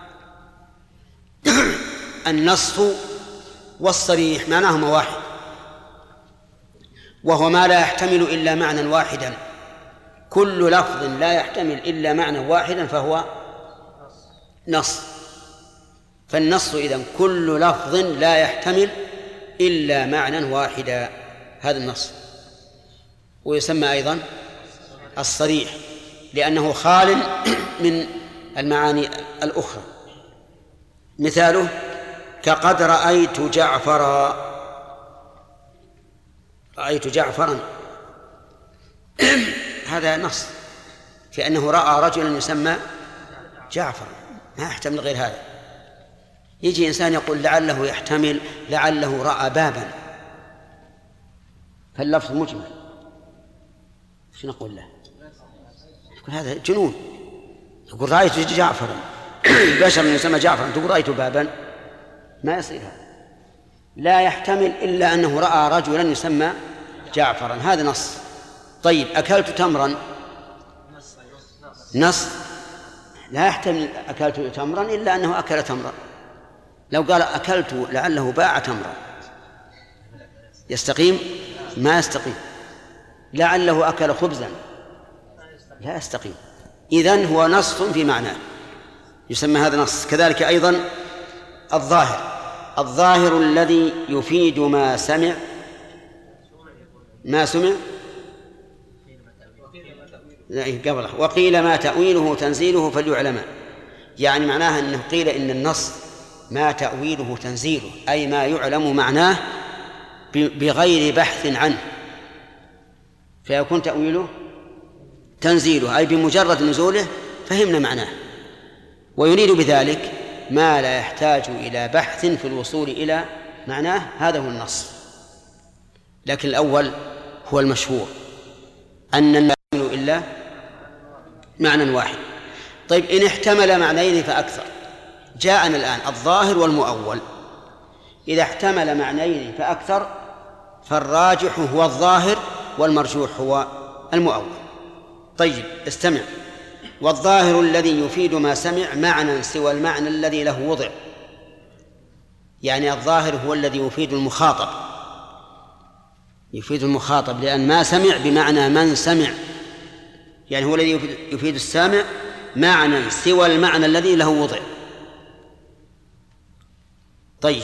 النص والصريح معناهما واحد، وهو ما لا يحتمل إلا معنى واحدا. كل لفظ لا يحتمل إلا معنى واحدا فهو نص. فالنص إذن كل لفظ لا يحتمل إلا معنى واحدا، هذا النص. ويسمى أيضا الصريح لأنه خال من المعاني الأخرى. مثاله: كقد رأيت جعفرا. رأيت جعفرا هذا نص، في أنه رأى رجلا يسمى جعفر، ما يحتمل غير هذا. يجي إنسان يقول لعله يحتمل لعله رأى بابا، فاللفظ مجمل، شو نقول له؟ يقول هذا جنون. يقول رأيت جعفرا، بشر يسمى جعفرا تقول رأيت بابا، ما يصير هذا. لا يحتمل إلا أنه رأى رجلا يسمى جعفرا، هذا نص. طيب، أكلت تمرا، نص لا يحتمل أكلت تمرا إلا أنه أكل تمرا. لو قال أكلت لعله باع تمرا يستقيم؟ ما يستقيم. لعله أكل خبزا لا يستقيم. إذن هو نص في معناه، يسمى هذا نص. كذلك أيضا الظاهر الذي يفيد ما سمع قبله. وقيل ما تأويله تنزيله فليعلم، يعني معناها أنه قيل إن النص ما تأويله تنزيله، أي ما يعلم معناه بغير بحث عنه، فيكون تأويله تنزيله، أي بمجرد نزوله فهمنا معناه. ويريد بذلك ما لا يحتاج إلى بحث في الوصول إلى معناه، هذا هو النص. لكن الأول هو المشهور، أن لا يحتمل إلا معنى واحد. طيب، إن احتمل معنيين فأكثر، جاءنا الآن الظاهر والمؤول. إذا احتمل معنيين فأكثر فالراجح هو الظاهر والمرجوح هو المؤول. طيب، استمع: والظاهر الذي يفيد ما سمع معنى سوى المعنى الذي له وضع. يعني الظاهر هو الذي يفيد المخاطب، يفيد المخاطب، لأن ما سمع بمعنى من سمع، يعني هو الذي يفيد السامع معنى سوى المعنى الذي له وضع. طيب،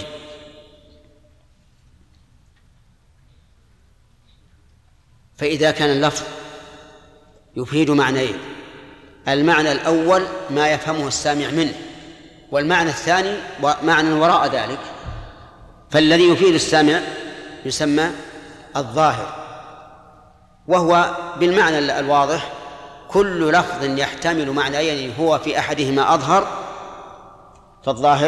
فإذا كان اللفظ يفيد معنيين، المعنى الأول ما يفهمه السامع منه، والمعنى الثاني معنى وراء ذلك، فالذي يفيد السامع يسمى الظاهر، وهو بالمعنى الواضح كل لفظ يحتمل معنيين هو في أحدهما أظهر فالظاهر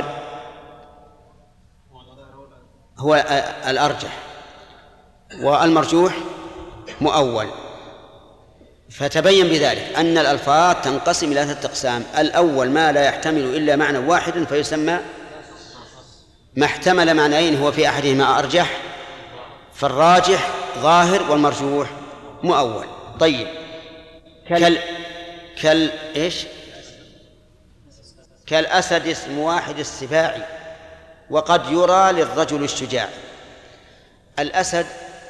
هو الأرجح، والمرجوح مؤول. فتبين بذلك أن الألفاظ تنقسم إلى 3 أقسام: الأول ما لا يحتمل إلا معنى واحد فيسمى ما احتمل معنيين هو في أحدهما أرجح، فالراجح ظاهر والمرجوح مؤول. طيب، إيش؟ كالأسد اسم واحد السباع، وقد يرى للرجل الشجاع. الأسد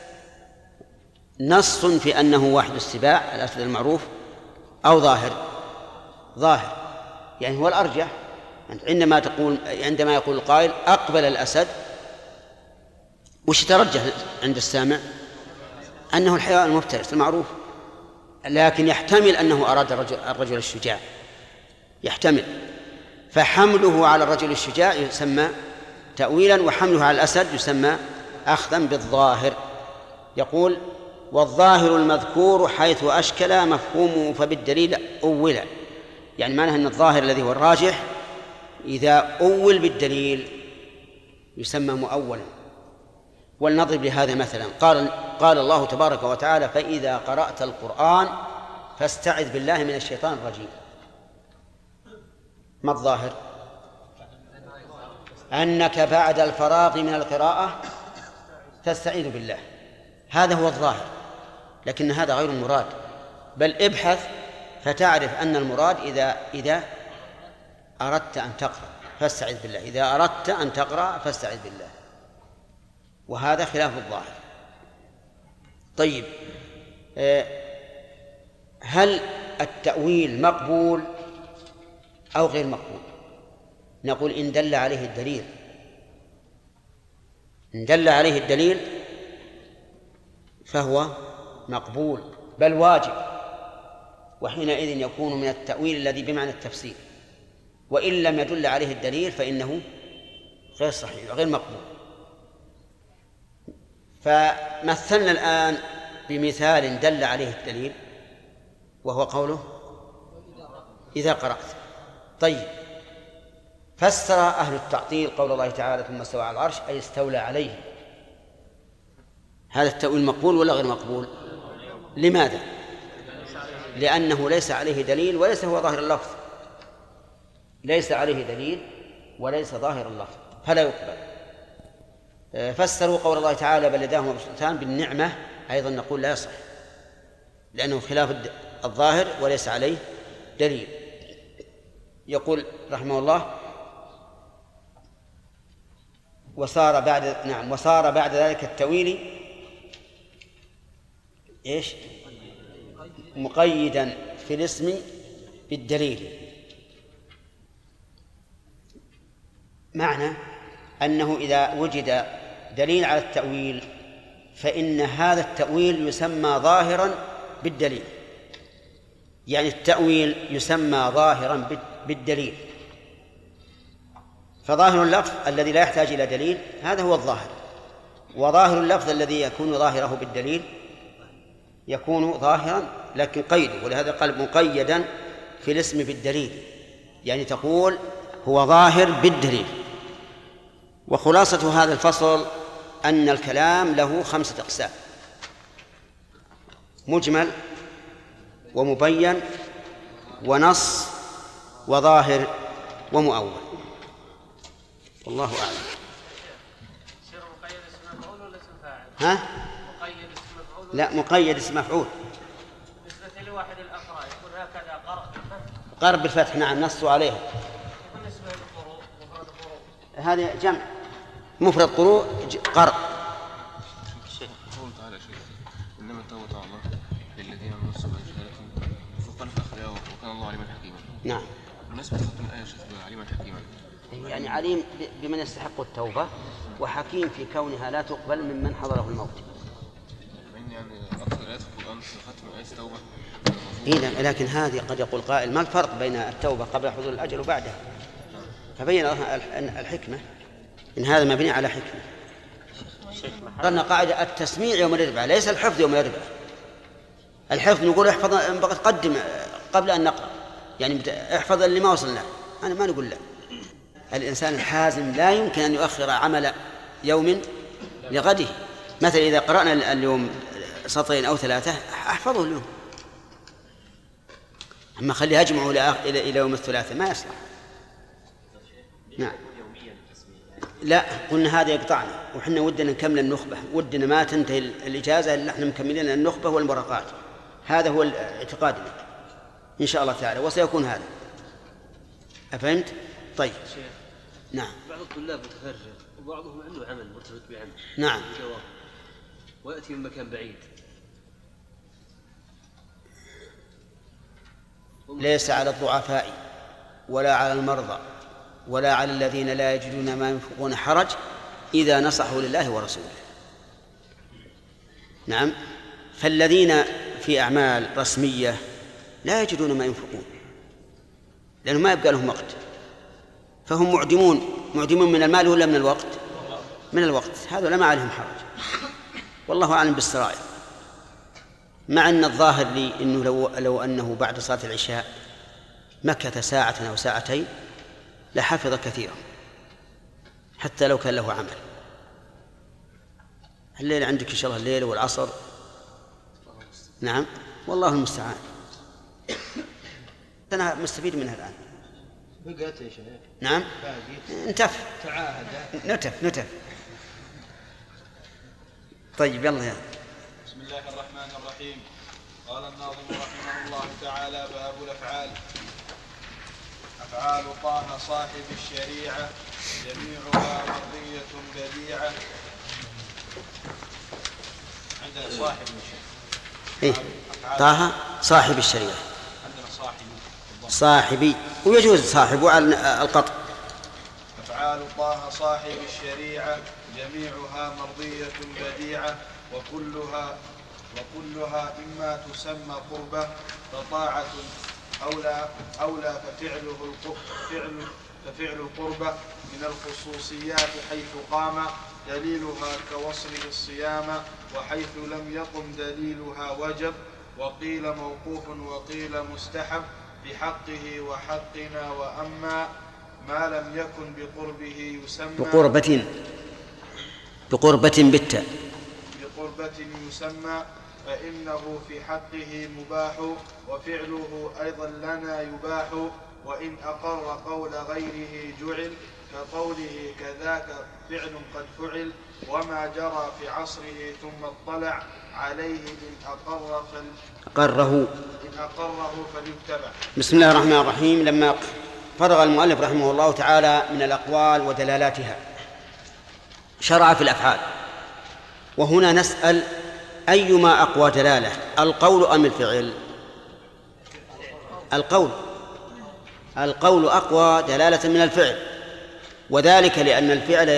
نص في أنه واحد السباع، الأسد المعروف، أو ظاهر يعني هو الأرجح. عندما يقول القائل أقبل الأسد، وش ترجح عند السامع؟ أنه الحيوان المفترس المعروف، لكن يحتمل أنه أراد الرجل الشجاع، يحتمل، فحمله على الرجل الشجاع يسمى تأويلا، وحمله على الأسد يسمى أخذا بالظاهر. يقول: والظاهر المذكور حيث أشكل مفهومه فبالدليل أولا، يعني معناه أن الظاهر الذي هو الراجح إذا أول بالدليل يسمى مؤولا. ولنضرب لهذا مثلا: قال الله تبارك وتعالى: فإذا قرأت القرآن فاستعذ بالله من الشيطان الرجيم. ما الظاهر؟ أنك بعد الفراغ من القراءة تستعيذ بالله، هذا هو الظاهر، لكن هذا غير المراد، بل ابحث فتعرف أن المراد إذا أردت أن تقرأ فاستعذ بالله، إذا أردت أن تقرأ فاستعذ بالله، وهذا خلاف الظاهر. طيب، هل التأويل مقبول أو غير مقبول؟ نقول: إن دل عليه الدليل، إن دل عليه الدليل فهو مقبول بل واجب، وحينئذ يكون من التأويل الذي بمعنى التفسير. وإن لم يدل عليه الدليل فإنه غير صحيح وغير مقبول. فمثلنا الآن بمثال دل عليه الدليل، وهو قوله: إذا قرأت. طيب، فسر أهل التعطيل قول الله تعالى: ثم استوى على العرش، أي استولى عليه. هذا التأويل مقبول ولا غير مقبول؟ لماذا؟ لأنه ليس عليه دليل وليس هو ظاهر اللفظ، ليس عليه دليل وليس ظاهر اللفظ، فلا يقبل. فسروا قول الله تعالى: بل يداه مبسوطتان بالنعمة، أيضا نقول لا يصح، لأنه خلاف الظاهر وليس عليه دليل. يقول رحمه الله: وصار بعد ذلك التأويل إيش؟ مقيدا في الاسم بالدليل. معنى أنه إذا وجد دليل على التأويل فإن هذا التأويل يسمى ظاهرا بالدليل، يعني التأويل يسمى ظاهرا بالدليل. فظاهر اللفظ الذي لا يحتاج إلى دليل هذا هو الظاهر، وظاهر اللفظ الذي يكون ظاهره بالدليل يكون ظاهرا لكن قيده، ولهذا قال مقيدا في الاسم بالدليل، يعني تقول هو ظاهر بالدليل. وخلاصة هذا الفصل أن الكلام له 5 أقسام: مجمل، ومبين، ونص، وظاهر، ومؤول. والله أعلم. مقيد اسم مفعول ولا اسم فاعل؟ ها؟ مقيد اسم مفعول؟ لا، مقيد اسم مفعول. بالنسبة لواحد الأقراء يكون هكذا قرأ بالفتح؟ قرب بالفتح، نعم، نصوا عليها. بالنسبة للقروء مفرد القروء هذه جمع، مفرد قروء قرء. قول تعالى شيء إنما التوبة على الله للذين عملوا السوء بجهالة ثم أخذوا وكان الله عليما حكيما. نعم. بالنسبة لختم الآية شيخ عليما حكيما، يعني عليم بمن يستحق التوبة، وحكيم في كونها لا تقبل ممن حضره الموت. يعني أكثر آيات في القرآن في ختم آية التوبة. إيه، لكن هذه قد يقول قائل ما الفرق بين التوبة قبل حضور الأجل وبعدها؟ فبين الحكمة إن هذا مبني على حكمة. قلنا قاعدة التسميع يوم الأربعاء ليس الحفظ يوم الأربعاء. الحفظ نقول احفظ قدم قبل أن نقرأ، يعني احفظ اللي ما وصلنا. أنا ما نقول لا. الإنسان الحازم لا يمكن أن يؤخر عمل يوم لغده. مثلا إذا قرأنا اليوم سطرين أو 3 أحفظه اليوم، أما خليه أجمعه إلى يوم الثلاثاء ما يصلح. نعم. لا، قلنا هذا يقطعنا، وحنا ودنا نكمل النخبة، ودنا ما تنتهي الإجازة إلا احنا مكملين النخبة والمراقات. هذا هو اعتقادنا إن شاء الله تعالى، وسيكون هذا. أفهمت؟ طيب. نعم. بعض الطلاب متفرغ وبعضهم عنده عمل مرتبط بعمل. نعم. ويأتي من مكان بعيد. ليس على الضعفاء ولا على المرضى ولا على الذين لا يجدون ما ينفقون حرج إذا نصحوا لله ورسوله. نعم. فالذين في أعمال رسمية لا يجدون ما ينفقون لأنه ما يبقى لهم وقت، فهم معدمون من المال ولا من الوقت؟ من الوقت. هذا ما عليهم حرج، والله أعلم بالسرائر. مع أن الظاهر لي أنه لو أنه بعد صلاة العشاء مكث ساعة أو ساعتين لحفظ كثيرا حتى لو كان له عمل. الليل عندك إن شاء الله الليل والعصر. نعم، والله المستعان. أنا مستفيد منها الآن. بقيت يا شيخ. نعم. نتف. نتف. طيب يلا يا. بسم الله الرحمن الرحيم. قال الناظم رحمه الله تعالى: باب الأفعال. أفعال طه صاحب الشريعة جميعها مرضية بديعة. عندنا صاحب إيه؟ طه صاحب الشريعة. عندنا صاحبي، ويجوز صاحب على القطع. أفعال طه صاحب الشريعة جميعها مرضية بديعة، وكلها إما تسمى قربة فطاعة أولى ففعل القربة من الخصوصيات حيث قام دليلها كوصله الصيام، وحيث لم يقم دليلها وجب، وقيل موقوف وقيل مستحب بحقه وحقنا، وأما ما لم يكن بقربه يسمى بقربة بالتاء يسمى فإنه في حقه مباح، وفعله أيضا لنا يباح، وإن أقر قول غيره جعل كقوله كذاك فعل قد فعل، وما جرى في عصره ثم اطلع عليه إن أقره فليتبع. بسم الله الرحمن الرحيم. لما فرغ المؤلف رحمه الله تعالى من الأقوال ودلالاتها شرع في الأفعال، وهنا نسأل: أيما أقوى دلالة، القول أم الفعل؟ القول أقوى دلالة من الفعل، وذلك لأن الفعل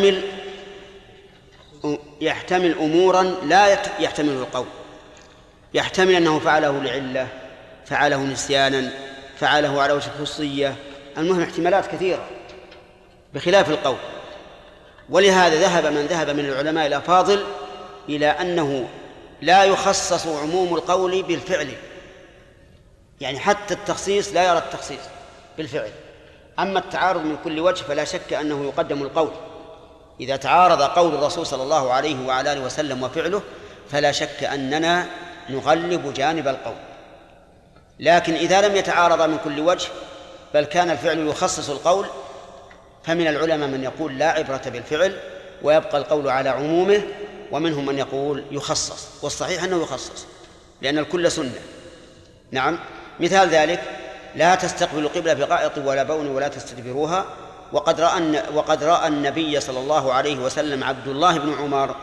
يحتمل أمورا لا يحتمله القول. يحتمل أنه فعله لعلة، فعله نسيانا، فعله على وجه الخصوصية، المهم احتمالات كثيرة بخلاف القول. ولهذا ذهب من ذهب من العلماء الأفاضل إلى أنه لا يخصص عموم القول بالفعل، يعني حتى التخصيص لا يرى التخصيص بالفعل. أما التعارض من كل وجه فلا شك أنه يقدم القول. إذا تعارض قول الرسول صلى الله عليه وعلى آله وسلم وفعله فلا شك أننا نغلب جانب القول. لكن إذا لم يتعارض من كل وجه بل كان الفعل يخصص القول، فمن العلماء من يقول لا عبرة بالفعل ويبقى القول على عمومه، ومنهم من يقول يخصص، والصحيح أنه يخصص لأن الكل سنة. نعم. مثال ذلك: لا تستقبلوا قبلة بغائط ولا بون ولا تستدبروها، وقد رأى النبي صلى الله عليه وسلم عبد الله بن عمر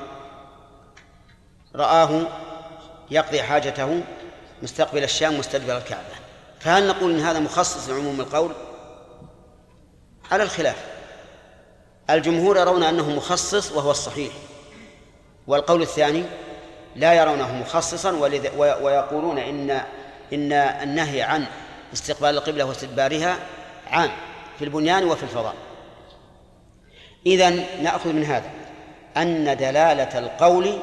رآه يقضي حاجته مستقبل الشام مستدبر الكعبة. فهل نقول إن هذا مخصص لعموم القول؟ على الخلاف. الجمهور يرون أنه مخصص وهو الصحيح، والقول الثاني لا يرونه مخصصا ويقولون إن النهي عن استقبال القبلة واستدبارها عام في البنيان وفي الفضاء. إذن نأخذ من هذا أن دلالة القول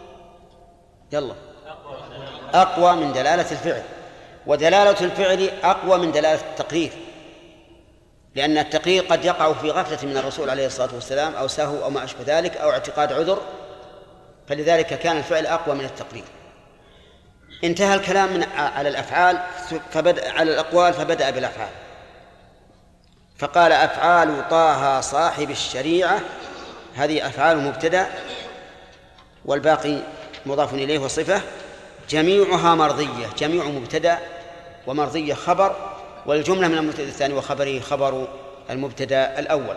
أقوى من دلالة الفعل، ودلالة الفعل أقوى من دلالة التقرير، لأن التقرير قد يقع في غفلة من الرسول عليه الصلاة والسلام أو سهو أو ما أشبه ذلك أو اعتقاد عذر، فلذلك كان الفعل أقوى من التقرير. انتهى الكلام على الأفعال على الأقوال، فبدأ بالأفعال فقال: أفعال طه صاحب الشريعة. هذه أفعال مبتدأ والباقي مضاف إليه وصفة، جميعها مرضية. جميع مبتدأ ومرضية خبر، والجملة من المبتدأ الثاني وخبره خبر المبتدأ الأول.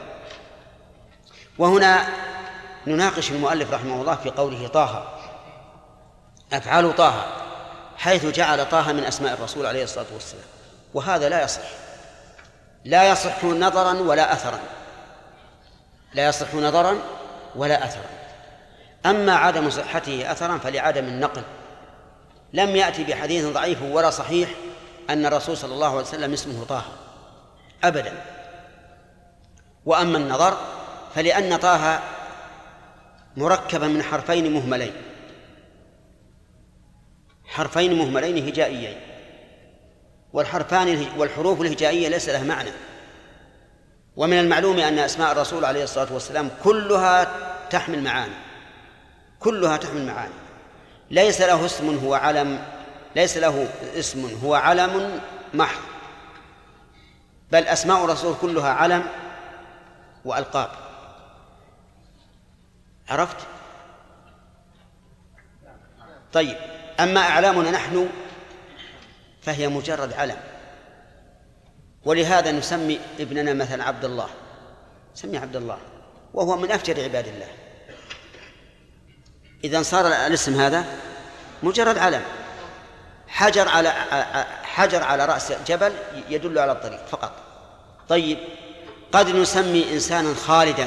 وهنا نناقش المؤلف رحمه الله في قوله طه، أفعال طه، حيث جعل طه من أسماء الرسول عليه الصلاة والسلام، وهذا لا يصح نظرا ولا أثرا، لا يصح نظرا ولا أثرا. أما عدم صحته أثرا فلعدم النقل، لم يأتي بحديث ضعيف ولا صحيح أن الرسول صلى الله عليه وسلم اسمه طه أبدا. وأما النظر فلأن طه مركبا من حرفين مهملين، حرفين مهملين هجائيين، والحروف الهجائية ليس لها معنى. ومن المعلوم أن أسماء الرسول عليه الصلاة والسلام كلها تحمل معاني، كلها تحمل معاني. ليس له اسم هو علم محض، بل أسماء الرسول كلها علم وألقاب. عرفت؟ طيب، أما أعلامنا نحن فهي مجرد علم، ولهذا نسمي ابننا مثلا عبد الله، سمي عبد الله وهو من أفجر عباد الله. إذن صار الاسم هذا مجرد علم، حجر على رأس جبل يدل على الطريق فقط. طيب، قد نسمي إنسانا خالدا،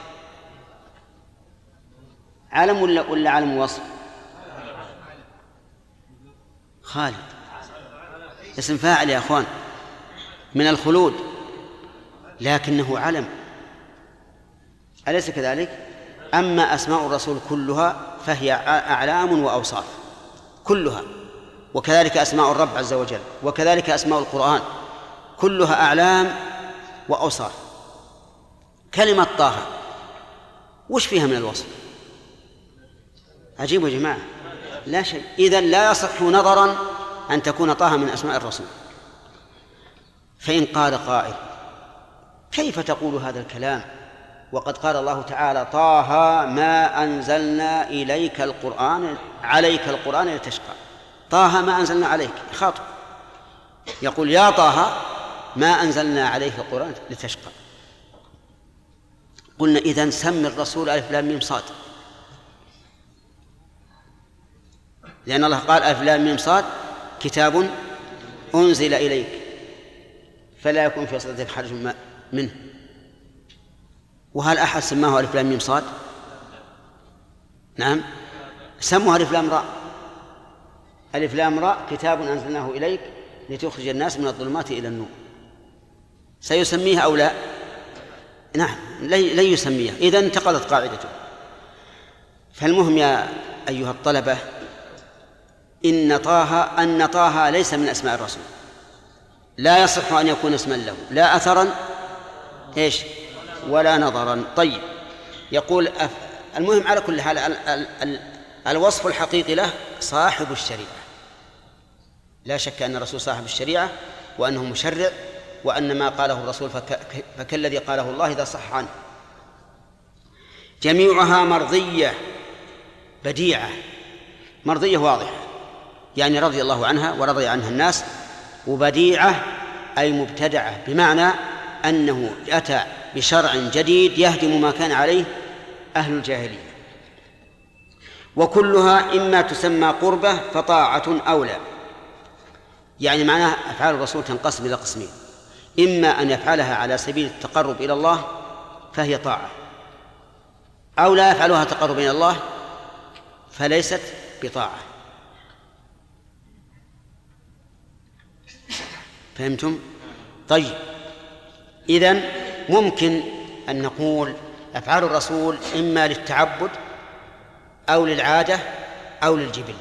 علم ولا علم وصف؟ خالد اسم فاعل يا أخوان من الخلود، لكنه علم، أليس كذلك؟ أما أسماء الرسول كلها فهي أعلام وأوصاف كلها، وكذلك أسماء الرب عز وجل، وكذلك أسماء القرآن كلها أعلام وأوصاف. كلمة طه وش فيها من الوصف؟ عجيب يا جماعة، لا شيء. إذن لا يصح نظرا أن تكون طه من أسماء الرسول. فإن قال قائل: كيف تقول هذا الكلام وقد قال الله تعالى: طه ما أنزلنا عليك القرآن لتشقى؟ طه ما أنزلنا عليك، خاطب يقول: يا طه ما أنزلنا عليك القرآن لتشقى. قلنا: إذن سم الرسول ألف لام ميم صاد، لأن الله قال: ألف لام ميم صاد كتاب أنزل إليك فلا يكون في صدرك حرج منه. وهل أحد سماه ألف لام ميم صاد؟ نعم، سموها ألف لام راء. ألف لام راء كتاب أنزلناه إليك لتخرج الناس من الظلمات إلى النور. سيسميها أو لا؟ نعم، لن يسميها. إذن انتقلت قاعدته. فالمهم يا أيها الطلبة أن طه ليس من أسماء الرسول، لا يصح أن يكون اسما له، لا أثرا ولا نظرا. طيب، يقول المهم على كل حال الوصف الحقيقي له صاحب الشريعة. لا شك أن الرسول صاحب الشريعة وأنه مشرع، وأن ما قاله الرسول فكالذي قاله الله إذا صح عنه. جميعها مرضية بديعة. مرضية واضحة، يعني رضي الله عنها ورضي عنها الناس. وبديعة أي مبتدعة، بمعنى أنه أتى بشرع جديد يهدم ما كان عليه أهل الجاهلية. وكلها إما تسمى قربة فطاعة أولى، يعني معناها أفعال الرسول تنقسم إلى قسمين: إما أن يفعلها على سبيل التقرب إلى الله فهي طاعة، أو لا يفعلها تقرب إلى الله فليست بطاعة. فهمتم؟ طيب، إذن ممكن أن نقول أفعال الرسول إما للتعبد أو للعادة أو للجبلة.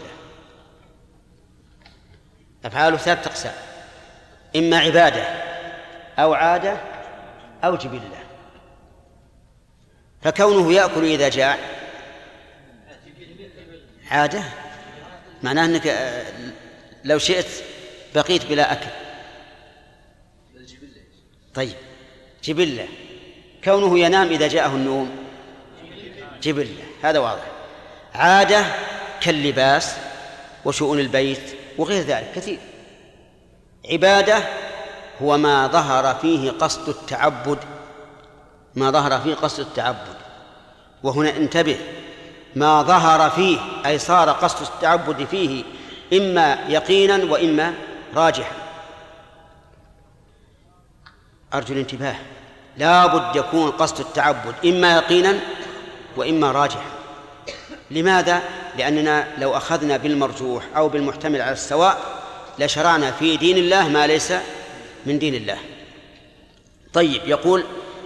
أفعاله 3 أقسام: إما عبادة أو عادة أو جبلة. فكونه يأكل إذا جاع عادة، معناه أنك لو شئت بقيت بلا أكل. طيب، جبلة. كونه ينام إذا جاءه النوم جبلة، هذا واضح. عادة كاللباس وشؤون البيت وغير ذلك كثير. عبادة هو ما ظهر فيه قصد التعبد، ما ظهر فيه قصد التعبد. وهنا انتبه، ما ظهر فيه أي صار قصد التعبد فيه إما يقينا وإما راجحا. أرجو الانتباه، لا بد يكون قصد التعبد إما يقينا وإما راجحا. لماذا؟ لأننا لو أخذنا بالمرجوح أو بالمحتمل على السواء لشرعنا في دين الله ما ليس من دين الله. طيب، يقول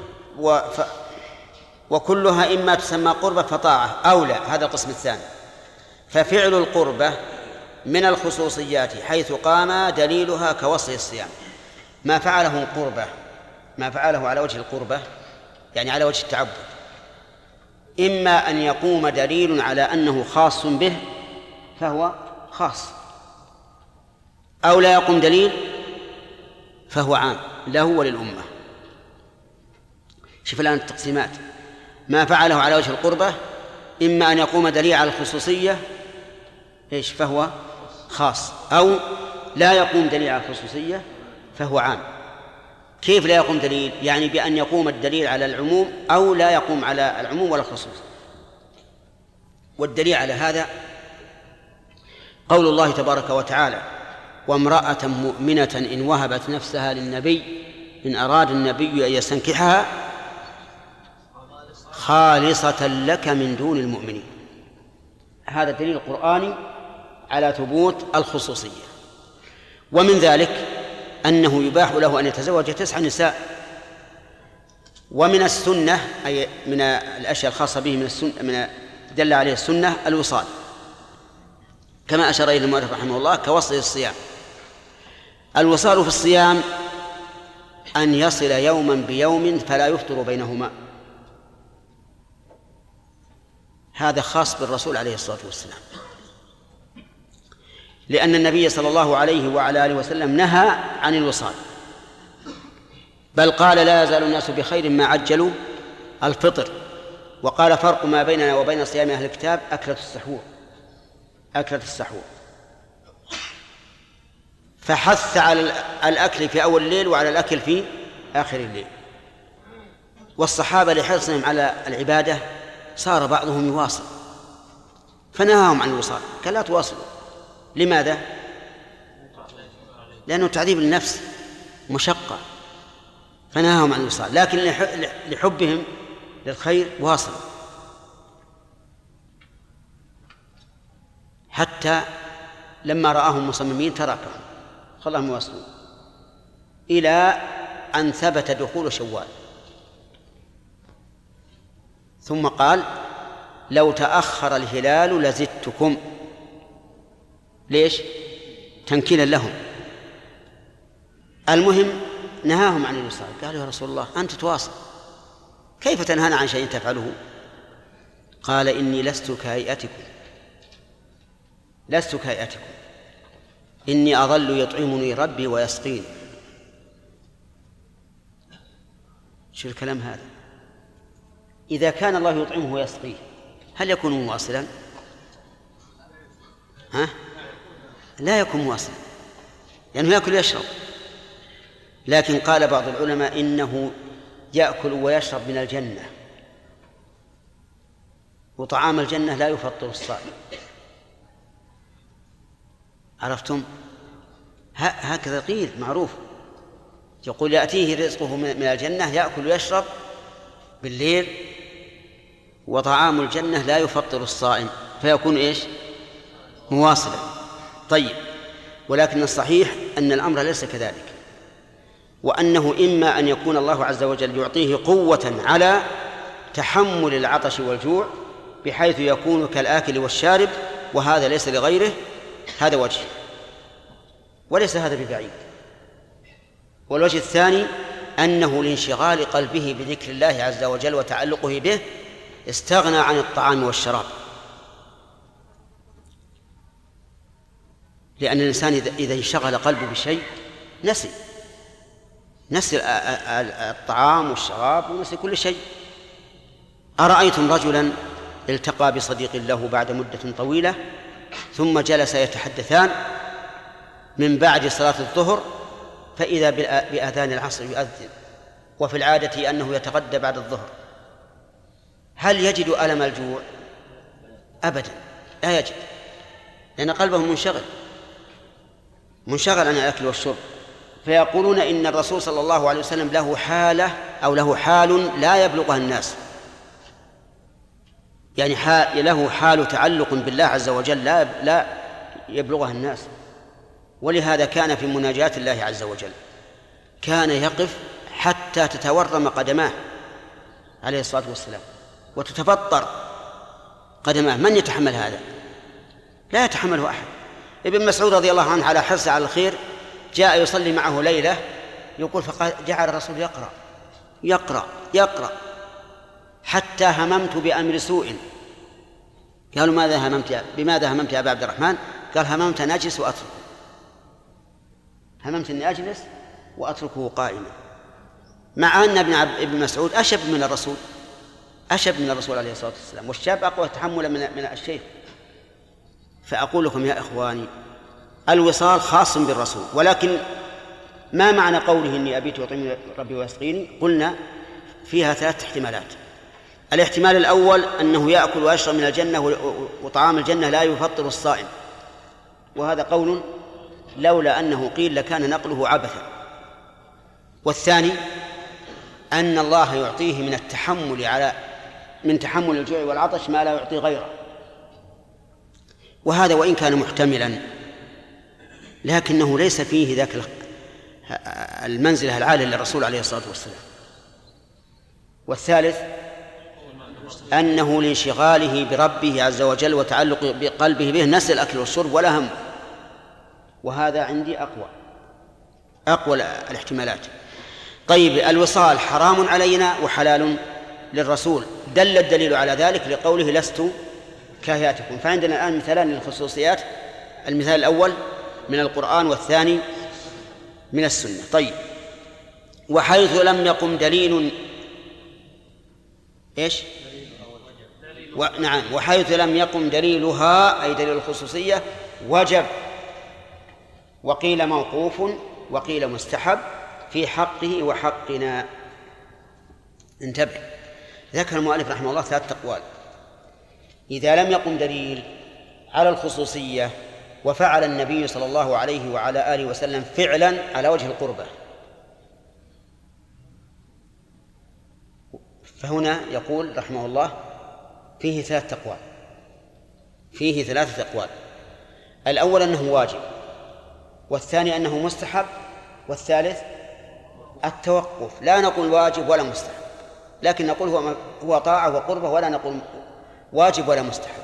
وكلها إما تسمى قربة فطاعة أو لا، هذا القسم الثاني. ففعل القربة من الخصوصيات حيث قام دليلها كوصل الصيام. ما فعله القربة، ما فعله على وجه القربة يعني على وجه التعبد، إما أن يقوم دليل على أنه خاص به فهو خاص، أو لا يقوم دليل فهو عام له وللأمة. شوف الآن التقسيمات: ما فعله على وجه القربة إما أن يقوم دليل على الخصوصية فهو خاص، أو لا يقوم دليل على الخصوصية فهو عام. كيف لا يقوم دليل؟ يعني بأن يقوم الدليل على العموم أو لا يقوم على العموم ولا الخصوص. والدليل على هذا قول الله تبارك وتعالى: وامرأة مؤمنة إن وهبت نفسها للنبي إن أراد النبي أن يستنكحها خالصة لك من دون المؤمنين. هذا دليل قرآني على ثبوت الخصوصية. ومن ذلك أنه يباح له أن يتزوج 9 نساء. ومن السنة أي من الأشياء الخاصة به من السنة من دل عليه السنة الوصال، كما أشار إليه المؤلف رحمه الله كوصل الصيام. الوصال في الصيام أن يصل يوما بيوم فلا يفطر بينهما، هذا خاص بالرسول عليه الصلاة والسلام، لأن النبي صلى الله عليه وعلى آله وسلم نهى عن الوصال، بل قال: لا يزال الناس بخير ما عجلوا الفطر. وقال: فرق ما بيننا وبين صيام أهل الكتاب أكلة السحور. فحث على الأكل في أول الليل وعلى الأكل في آخر الليل. والصحابة لحرصهم على العبادة صار بعضهم يواصل، فنهاهم عن الوصال، قال: لا تواصلوا. لماذا؟ لأنه تعذيب للنفس، مشقة، فنهاهم عن الوصال. لكن لحبهم للخير واصلوا، حتى لما رآهم مصممين تركهم خلاهم يواصلون إلى أن ثبت دخول شوال. ثم قال: لو تأخر الهلال لزدتكم. ليش؟ تنكيلا لهم. المهم نهاهم عن الوصال. قالوا: يا رسول الله أنت تواصل، كيف تنهانا عن شيء تفعله؟ قال: إني لست كهيئتكم، إني أظل يطعمني ربي ويسقين. شو الكلام هذا؟ إذا كان الله يطعمه ويسقيه هل يكون مواصلا؟ لا يكون مواصلا، لأنه يأكل ويشرب. لكن قال بعض العلماء إنه يأكل ويشرب من الجنة، وطعام الجنة لا يفطر الصائم. عرفتم؟ هكذا قيل معروف، يقول يأتيه رزقه من الجنة، يأكل ويشرب بالليل، وطعام الجنة لا يفطر الصائم، فيكون إيش؟ مواصلا. طيب، ولكن الصحيح أن الأمر ليس كذلك، وأنه إما أن يكون الله عز وجل يعطيه قوة على تحمل العطش والجوع بحيث يكون كالآكل والشارب، وهذا ليس لغيره، هذا وجه، وليس هذا ببعيد. والوجه الثاني أنه لانشغال قلبه بذكر الله عز وجل وتعلقه به استغنى عن الطعام والشراب، لأن الإنسان إذا انشغل قلبه بشيء نسي الطعام والشراب ونسي كل شيء. أرأيتم رجلا التقى بصديق له بعد مدة طويلة ثم جلس يتحدثان من بعد صلاة الظهر، فإذا بأذان العصر يؤذن، وفي العادة أنه يتغدى بعد الظهر. هل يجد ألم الجوع؟ أبدا لا يجد، لأن قلبه منشغل عن الأكل والشرب. فيقولون إن الرسول صلى الله عليه وسلم له حالة أو له حال لا يبلغها الناس، يعني له حال تعلق بالله عز وجل لا يبلغها الناس. ولهذا كان في مناجاة الله عز وجل كان يقف حتى تتورم قدماه عليه الصلاة والسلام وتتفطر قدماه. من يتحمل هذا؟ لا يتحمله أحد. ابن مسعود رضي الله عنه على حرصه على الخير جاء يصلي معه ليلة، يقول فجعل الرسول يقرأ حتى هممت بأمر سوء. قالوا بماذا هممت يا أبا عبد الرحمن؟ قال هممت أن أجلس وأتركه، هممت أن أجلس وأتركه قائما، مع أن ابن مسعود أشب من الرسول عليه الصلاة والسلام، والشاب أقوى تحملا من الشيخ. فأقول لكم يا إخواني الوصال خاص بالرسول، ولكن ما معنى قوله إني أبيت وطعمني ربي ويسقيني؟ قلنا فيها 3 احتمالات. الاحتمال الأول أنه يأكل ويشرب من الجنة وطعام الجنة لا يفطر الصائم، وهذا قول لولا أنه قيل لكان نقله عبثا. والثاني أن الله يعطيه من تحمل الجوع والعطش ما لا يعطي غيره، وهذا وإن كان محتملا لكنه ليس فيه ذاك المنزلة العالية للرسول عليه الصلاة والسلام. والثالث أنه لانشغاله بربه عز وجل وتعلق بقلبه به نسي الأكل والشرب ولا هم، وهذا عندي أقوى الاحتمالات. طيب، الوصال حرام علينا وحلال للرسول، دل الدليل على ذلك لقوله لست كهياتكم. فعندنا الآن مثالان للخصوصيات، المثال الأول من القرآن والثاني من السنة. طيب، وحيث لم يقم دليل إيش؟ نعم، وحيث لم يقم دليلها أي دليل الخصوصية وجب، وقيل موقوف وقيل مستحب في حقه وحقنا. انتبه، ذكر المؤلف رحمه الله 3 أقوال. إذا لم يقم دليل على الخصوصية وفعل النبي صلى الله عليه وعلى آله وسلم فعلا على وجه القربة، فهنا يقول رحمه الله فيه 3 أقوال. الأول أنه واجب، والثاني أنه مستحب، والثالث التوقف. لا نقول واجب ولا مستحب، لكن نقول هو طاعة وقربة، ولا نقول واجب ولا مستحب.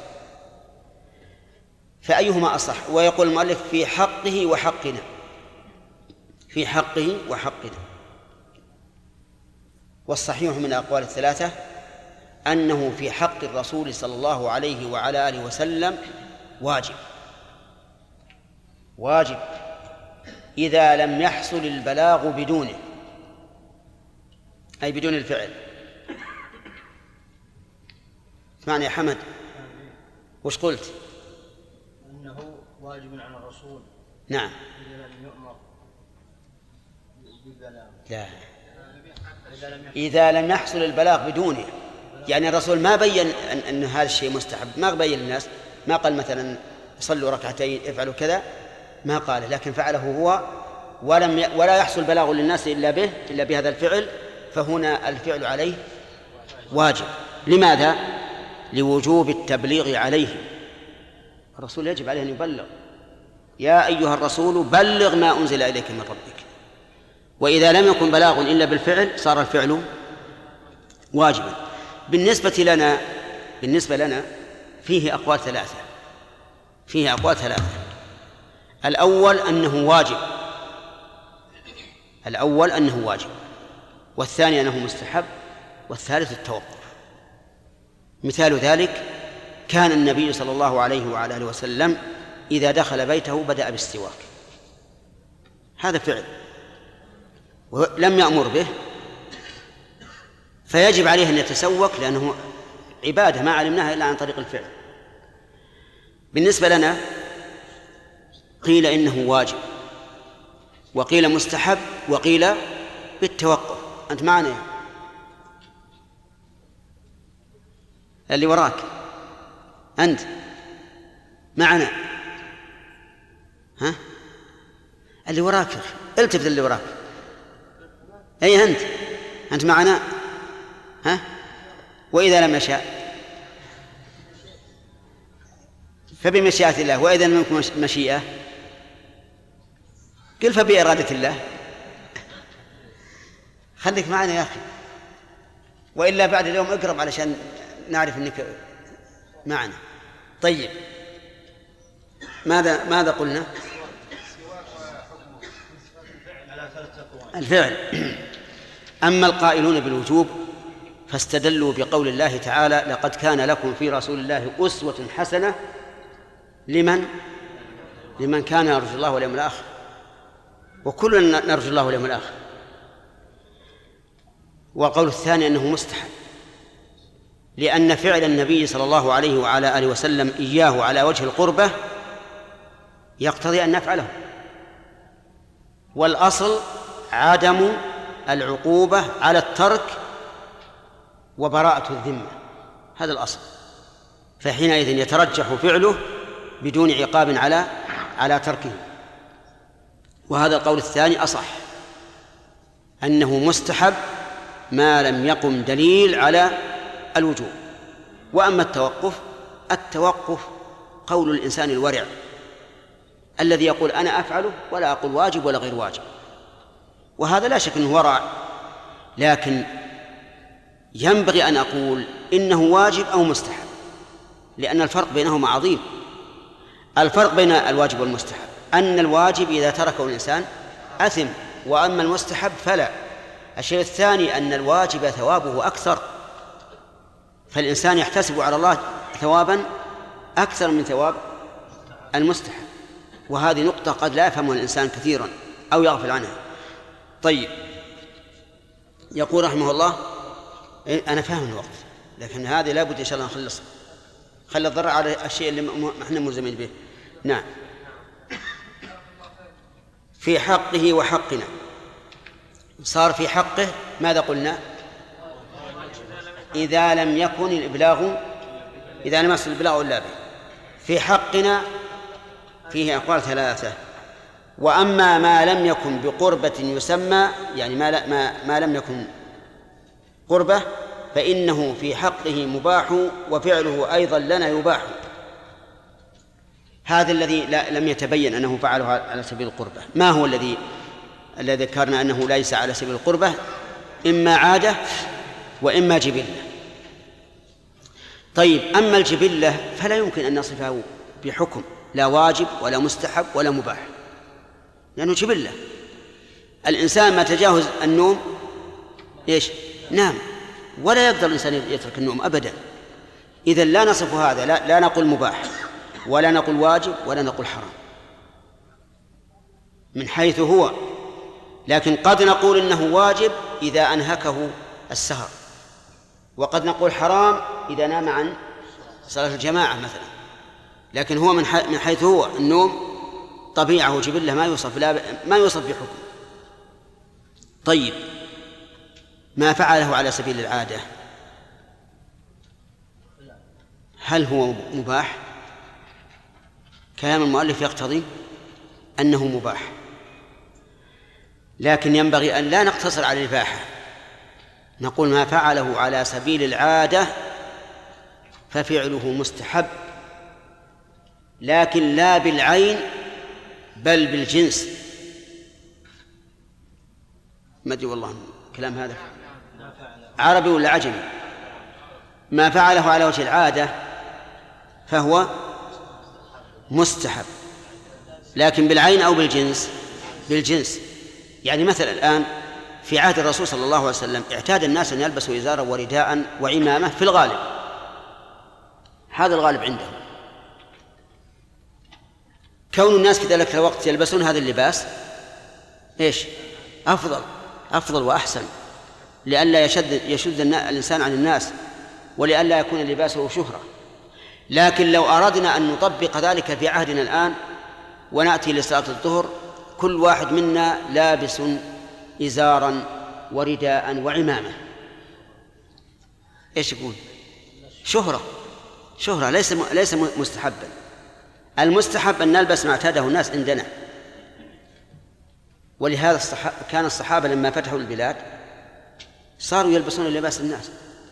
فأيهما أصح؟ ويقول المؤلف في حقه وحقنا، في حقه وحقنا. والصحيح من الأقوال 3 أنه في حق الرسول صلى الله عليه وعلى آله وسلم واجب إذا لم يحصل البلاغ بدونه، أي بدون الفعل. اسمعني يا حمد، وش قلت؟ أنه واجب على الرسول. نعم. إذا لم يؤمر بالبلاغ. لا، إذا لم يحصل البلاغ بدونه، يعني الرسول ما بين أن هذا الشيء مستحب، ما بين للناس، ما قال مثلا صلوا ركعتين افعلوا كذا، ما قال، لكن فعله هو ولا يحصل بلاغ للناس إلا بهذا الفعل، فهنا الفعل عليه واجب. لماذا؟ لوجوب التبليغ عليه. الرسول يجب عليه أن يبلغ، يا أيها الرسول بلغ ما أنزل إليك من ربك. وإذا لم يكن بلاغ إلا بالفعل صار الفعل واجبا. بالنسبة لنا فيه أقوال ثلاثة. الأول أنه واجب، والثاني أنه مستحب، والثالث التوقف. مثال ذلك كان النبي صلى الله عليه وعلى آله وسلم إذا دخل بيته بدأ بالسواك، هذا فعل ولم يأمر به، فيجب عليه أن يتسوك لأنه عبادة ما علمناها إلا عن طريق الفعل. بالنسبة لنا قيل إنه واجب، وقيل مستحب، وقيل بالتوقف. أنت معنا اللي وراك، أنت معنا، ها اللي وراك التفت اللي وراك، أي أنت معنا، ها؟ وإذا لم يشاء فبمشيئة الله، وإذا لم يكن مشيئة قل فبإرادة الله. خليك معنا يا أخي، وإلا بعد اليوم اقرب علشان نعرف أنك معنا. طيب ماذا قلنا؟ الفعل. أما القائلون بالوجوب فاستدلوا بقول الله تعالى: لقد كان لكم في رسول الله أسوة حسنة لمن كان يرجو الله واليوم الآخر، وكلنا نرجو الله واليوم الآخر. والقول الثاني أنه مستحب، لأن فعل النبي صلى الله عليه وعلى آله وسلم إياه على وجه القربة يقتضي أن نفعله، والأصل عدم العقوبة على الترك وبراءة الذمة، هذا الأصل. فحينئذ يترجح فعله بدون عقاب على تركه. وهذا القول الثاني أصح، أنه مستحب ما لم يقم دليل على الوجوب. وأما التوقف قول الإنسان الورع الذي يقول أنا أفعله ولا أقول واجب ولا غير واجب، وهذا لا شك أنه ورع، لكن ينبغي أن أقول إنه واجب أو مستحب، لأن الفرق بينهما عظيم. الفرق بين الواجب والمستحب أن الواجب إذا تركه الإنسان أثم، وأما المستحب فلا. الشيء الثاني أن الواجب ثوابه أكثر، فالإنسان يحتسب على الله ثوابا أكثر من ثواب المستحب، وهذه نقطة قد لا يفهمها الإنسان كثيرا أو يغفل عنها. طيب، يقول رحمه الله: أنا فاهم الوقت، لكن هذه لا بد إن شاء الله نخلص، خلي الضرر على الشيء اللي احنا ملزمين به. نعم. في حقه وحقنا، صار في حقه ماذا قلنا؟ إذا لم يكن الإبلاغ، إذا لم يصل الإبلاغ إلا به. في حقنا فيه أقوال ثلاثة. وأما ما لم يكن بقربة يسمى، يعني ما لم يكن قربة، فإنه في حقه مباح، وفعله أيضا لنا يباح. هذا الذي لم يتبين أنه فعله على سبيل القربة. ما هو الذي ذكرنا أنه ليس على سبيل القربة؟ إما عادة وإما جبلة. طيب، أما الجبلة فلا يمكن أن نصفه بحكم، لا واجب ولا مستحب ولا مباح، لأنه جبلة. الإنسان ما تجاوز النوم نام، ولا يقدر الإنسان يترك النوم أبدا. إذن لا نصف هذا، لا نقول مباح ولا نقول واجب ولا نقول حرام من حيث هو، لكن قد نقول إنه واجب إذا أنهكه السهر، وقد نقول حرام إذا نام عن صلاة الجماعة مثلا. لكن هو من حيث هو النوم طبيعة وجبلة، ما يوصف بحكم. طيب، ما فعله على سبيل العادة هل هو مباح؟ كلام المؤلف يقتضي أنه مباح، لكن ينبغي أن لا نقتصر على الإباحة، نقول ما فعله على سبيل العادة ففعله مستحب، لكن لا بالعين بل بالجنس. ما أدري والله كلام هذا عربي ولا عجمي. ما فعله على وجه العادة فهو مستحب، لكن بالعين أو بالجنس؟ بالجنس. يعني مثلا الآن في عهد الرسول صلى الله عليه وسلم اعتاد الناس أن يلبسوا إزارا ورداء وعمامة في الغالب، هذا الغالب عندهم. كون الناس في ذلك الوقت يلبسون هذا اللباس إيش؟ أفضل وأحسن، لئلا يشد الإنسان عن الناس، ولئلا يكون لباسه شهرة. لكن لو أردنا أن نطبق ذلك في عهدنا الآن ونأتي لصلاة الظهر كل واحد منا لابس إزارا ورداء وعمامة، إيش يقول؟ شهرة ليس مستحبا. المستحب أن نلبس ما اعتاده الناس عندنا. ولهذا كان الصحابة لما فتحوا البلاد صاروا يلبسون لباس الناس،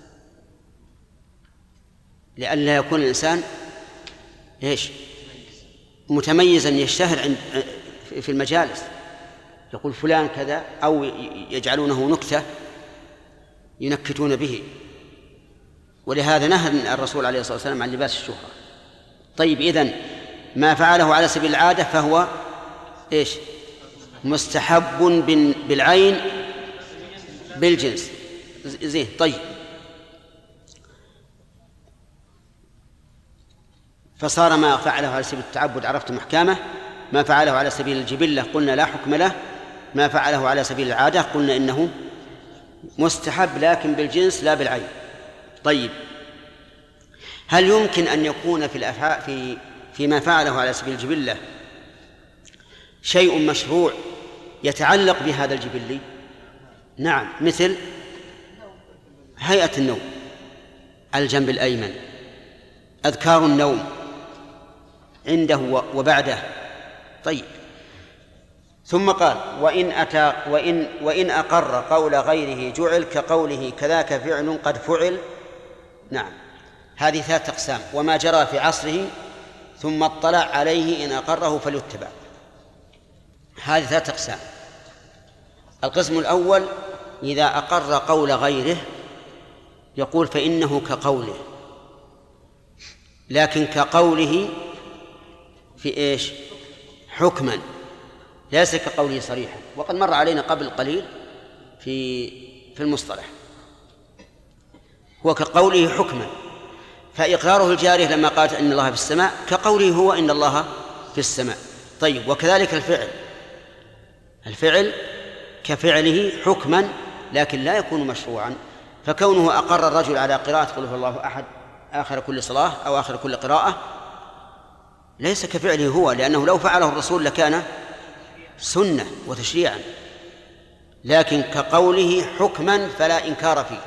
لئلا يكون الإنسان إيش؟ متميزا يشتهر في المجالس، يقول فلان كذا، أو يجعلونه نكتة ينكتون به. ولهذا نهى الرسول عليه الصلاة والسلام عن لباس الشهرة. طيب، إذن ما فعله على سبيل العادة فهو إيش؟ مستحب بالعين بالجنس. زين. طيب، فصار ما فعله على سبيل التعبد عرفتم أحكامه، ما فعله على سبيل الجبلة قلنا لا حكم له، ما فعله على سبيل العادة قلنا إنه مستحب لكن بالجنس لا بالعين. طيب، هل يمكن أن يكون في الأفعال فيما فعله على سبيل الجبلة شيء مشروع يتعلق بهذا الجبلي؟ نعم، مثل هيئة النوم، الجنب الأيمن، أذكار النوم عنده وبعده. طيب، ثم قال وإن أقر قول غيره جعل كقوله كذاك فعل قد فعل. نعم، هذه 3 أقسام. وما جرى في عصره ثم اطلع عليه إن أقره فليتبع. هذه 3 أقسام. القسم الأول إذا أقر قول غيره يقول فإنه كقوله، لكن كقوله في إيش؟ حكما، ليس كقوله صريحا. وقد مر علينا قبل قليل في المصطلح، هو كقوله حكما. فإقراره الجارية لما قالت إن الله في السماء كقوله هو إن الله في السماء. طيب، وكذلك الفعل كفعله حكما لكن لا يكون مشروعا. فكونه أقر الرجل على قراءة قل هو الله أحد آخر كل صلاة أو آخر كل قراءة ليس كفعله هو، لأنه لو فعله الرسول لكان سنة وتشريعا، لكن كقوله حكما فلا إنكار فيه.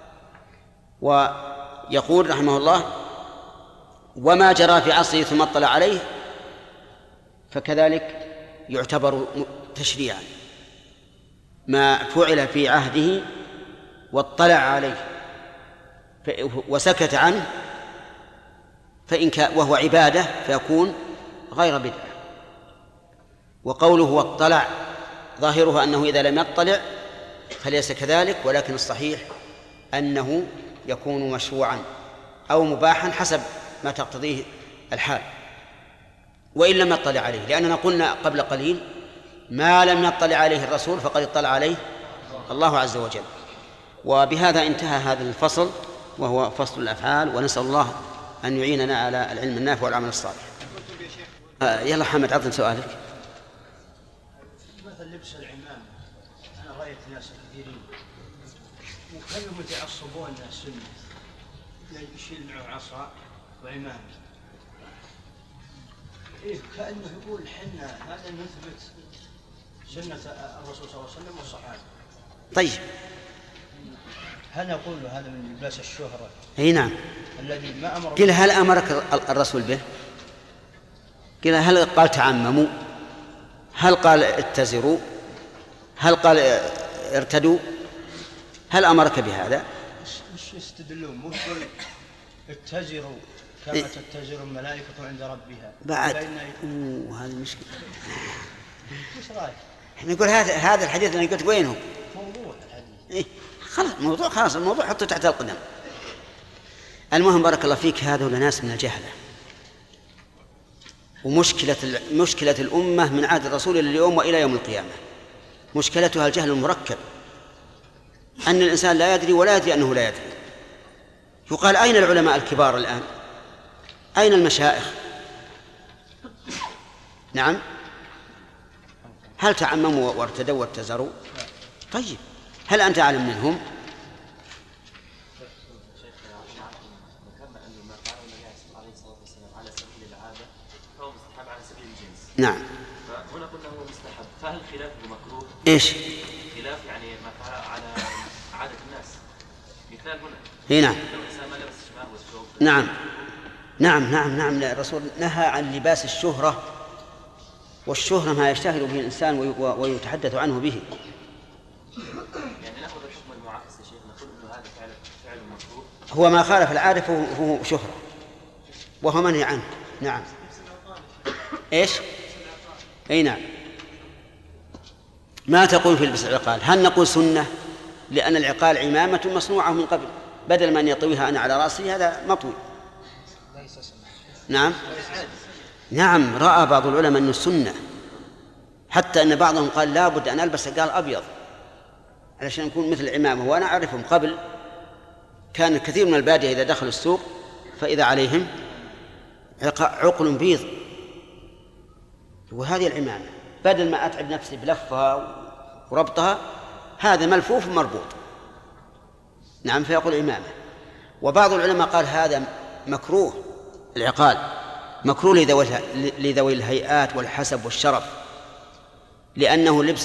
ويقول رحمه الله وما جرى في عصره ثم اطلع عليه فكذلك يعتبر تشريعا، ما فعل في عهده واطلع عليه وسكت عنه وهو عبادة فيكون غير بدعة. وقوله واطلع ظاهرها أنه إذا لم يطلع فليس كذلك، ولكن الصحيح أنه يكون مشروعا أو مباحا حسب ما تقتضيه الحال، وإن لم يطلع عليه، لأننا قلنا قبل قليل ما لم يطلع عليه الرسول فقد اطلع عليه الله عز وجل. وبهذا انتهى هذا الفصل وهو فصل الأفعال، ونسأل الله أن يعيننا على العلم النافع والعمل الصالح. يلا حمد عطنا سؤالك. مثل لبس العمامة، أنا رأيت ناس كثيرين وكانوا يتعصبون السنة، يشيل معه عصا وعمامة، كأنه يقول حنا هذا نثبت سنة الرسول صلى الله عليه وسلم والصحابة. طيب، هل نقول هذا من لباس الشهرة؟ اي نعم. الذي ما أمر. قيل هل أمرك الرسول به؟ قيل هل قال تعمموا؟ هل قال اتزروا؟ هل قال ارتدوا؟ هل أمرك بهذا؟ مش يستدلون، مو يقول اتزروا كما تتزر الملائكة عند ربها بعد. هذه مشكلة. وش رأيك؟ نقول هذا الحديث اللي قلت وينه؟ موضوع الحديث. إيه خلاص الموضوع حطه تحت القدم. المهم بارك الله فيك، هذول ناس من الجهلة، ومشكلة الأمة من عهد الرسول إلى اليوم وإلى يوم القيامة مشكلتها الجهل المركب، أن الإنسان لا يدري ولا يدري أنه لا يدري. يقال أين العلماء الكبار الآن؟ أين المشائخ؟ نعم، هل تعمموا وارتدوا واتزروا؟ طيب هل أنت أعلم منهم؟ نعم. فهنا قلنا هو مستحب، فهل خلافه مكروه؟ ايش؟ خلاف يعني ما فعل على عادة الناس. مثال هنا. اي نعم. لو الإنسان ما لبس الشماغ والثوب. نعم. الرسول نهى عن لباس الشهرة، والشهرة ما يشتهر به الإنسان ويتحدث عنه به. يعني نأخذ الحكم المعاكس يا شيخ، نقول إنه هذا فعل مكروه. هو ما خالف العادة فهو شهرة وهو منهي عنه. نعم. ايش؟ اي نعم. ما تقول في لبس العقال؟ هل نقول سنة؟ لأن العقال عمامة مصنوعة من قبل، بدل من يطويها أنا على رأسي هذا مطوي. نعم رأى بعض العلماء أنه سنة، حتى أن بعضهم قال لا بد أن ألبس عقال أبيض علشان يكون مثل العمامة. وأنا أعرفهم قبل كان الكثير من البادية إذا دخلوا السوق فإذا عليهم عقل بيض، وهذه العمامة بدل ما أتعب نفسي بلفها وربطها هذا ملفوف مربوط. نعم فيقول عمامة. وبعض العلماء قال هذا مكروه، العقال مكروه لذوي الهيئات والحسب والشرف، لأنه لبس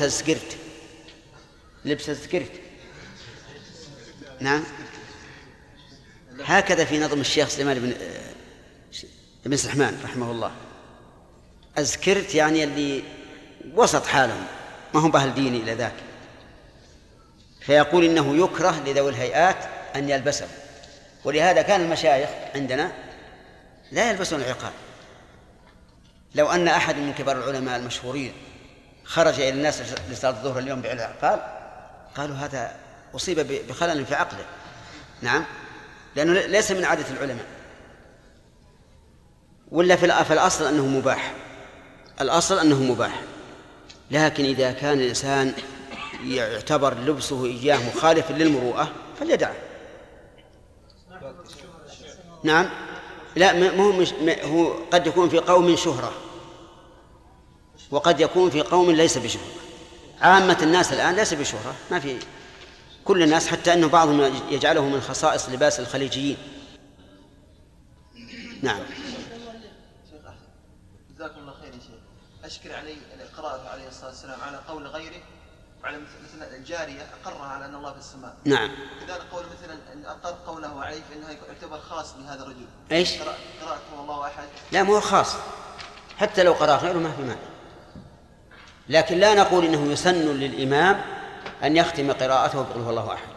السكرت. نعم هكذا في نظم الشيخ سليمان بن سحمان رحمه الله. السكرت يعني اللي وسط حالهم، ما هم بأهل ديني إلى ذاك، فيقول إنه يكره لذوي الهيئات أن يلبسه. ولهذا كان المشايخ عندنا لا يلبسون العقال. لو أن أحد من كبار العلماء المشهورين خرج إلى الناس لصلاة الظهر اليوم بالعقال قالوا هذا أصيب بخلل في عقله. نعم، لأنه ليس من عادة العلماء، ولا في الأصل أنه مباح. الأصل أنه مباح، لكن إذا كان الإنسان يعتبر لبسه إياه مخالف للمروءة فليدعه. نعم، لا هو قد يكون في قوم شهرة وقد يكون في قوم ليس بشهرة. عامة الناس الآن ليس بشهرة، ما في كل الناس، حتى أنه بعضهم يجعله من خصائص لباس الخليجيين. نعم. جزاكم الله خير يا شيخ. أشكل علي قراءته عليه الصلاة والسلام على قول غيره، وعلى مثل الجارية أقرها على أن الله في السماء. نعم. كذلك قول مثلا أن أقر قوله عليه فإنه يعتبر خاص بهذا الرجل. إيش؟ قراءته والله أحد. لا مو خاص، حتى لو قرأ غيره ما في مانع، لكن لا نقول إنه يسن للإمام أن يختم قراءته بقول هو الله أحد.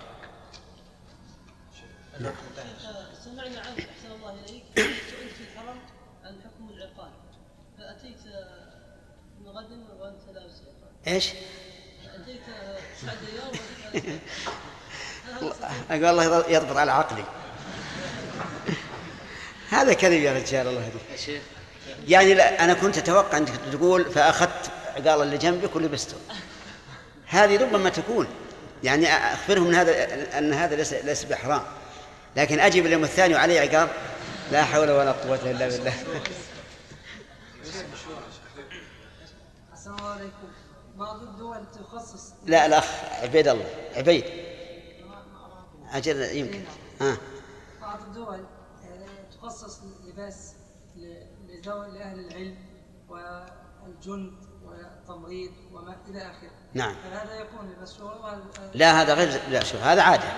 نعم. سمعنا عنك أحسن الله إليك سئلت في الحرم عن حكم العقال، فأتيت من غد وأنت لابس عقال. إيش؟ أتيت 9 أيام أقول الله يضبط على عقلي. هذا كذب يا رجال الله يهديك. يعني لا، أنا كنت أتوقع أنك تقول فأخذت عقال اللي جنبك ولبسته. هذه ربما تكون يعني أخبرهم من هذا أن هذا ليس بحرام، لكن أجيب اليوم الثاني وعليه عقال، لا حول ولا قوة إلا بالله. السلام عليكم. بعض الدول تخصص. لا الأخ عبيد الله عبيد أجل يمكن. بعض الدول تخصص لباس لأهل العلم والجند والتمريض وما إلى آخره. نعم. فهذا يكون للمسؤول. لا هذا غير، لا شوف، هذا عادة،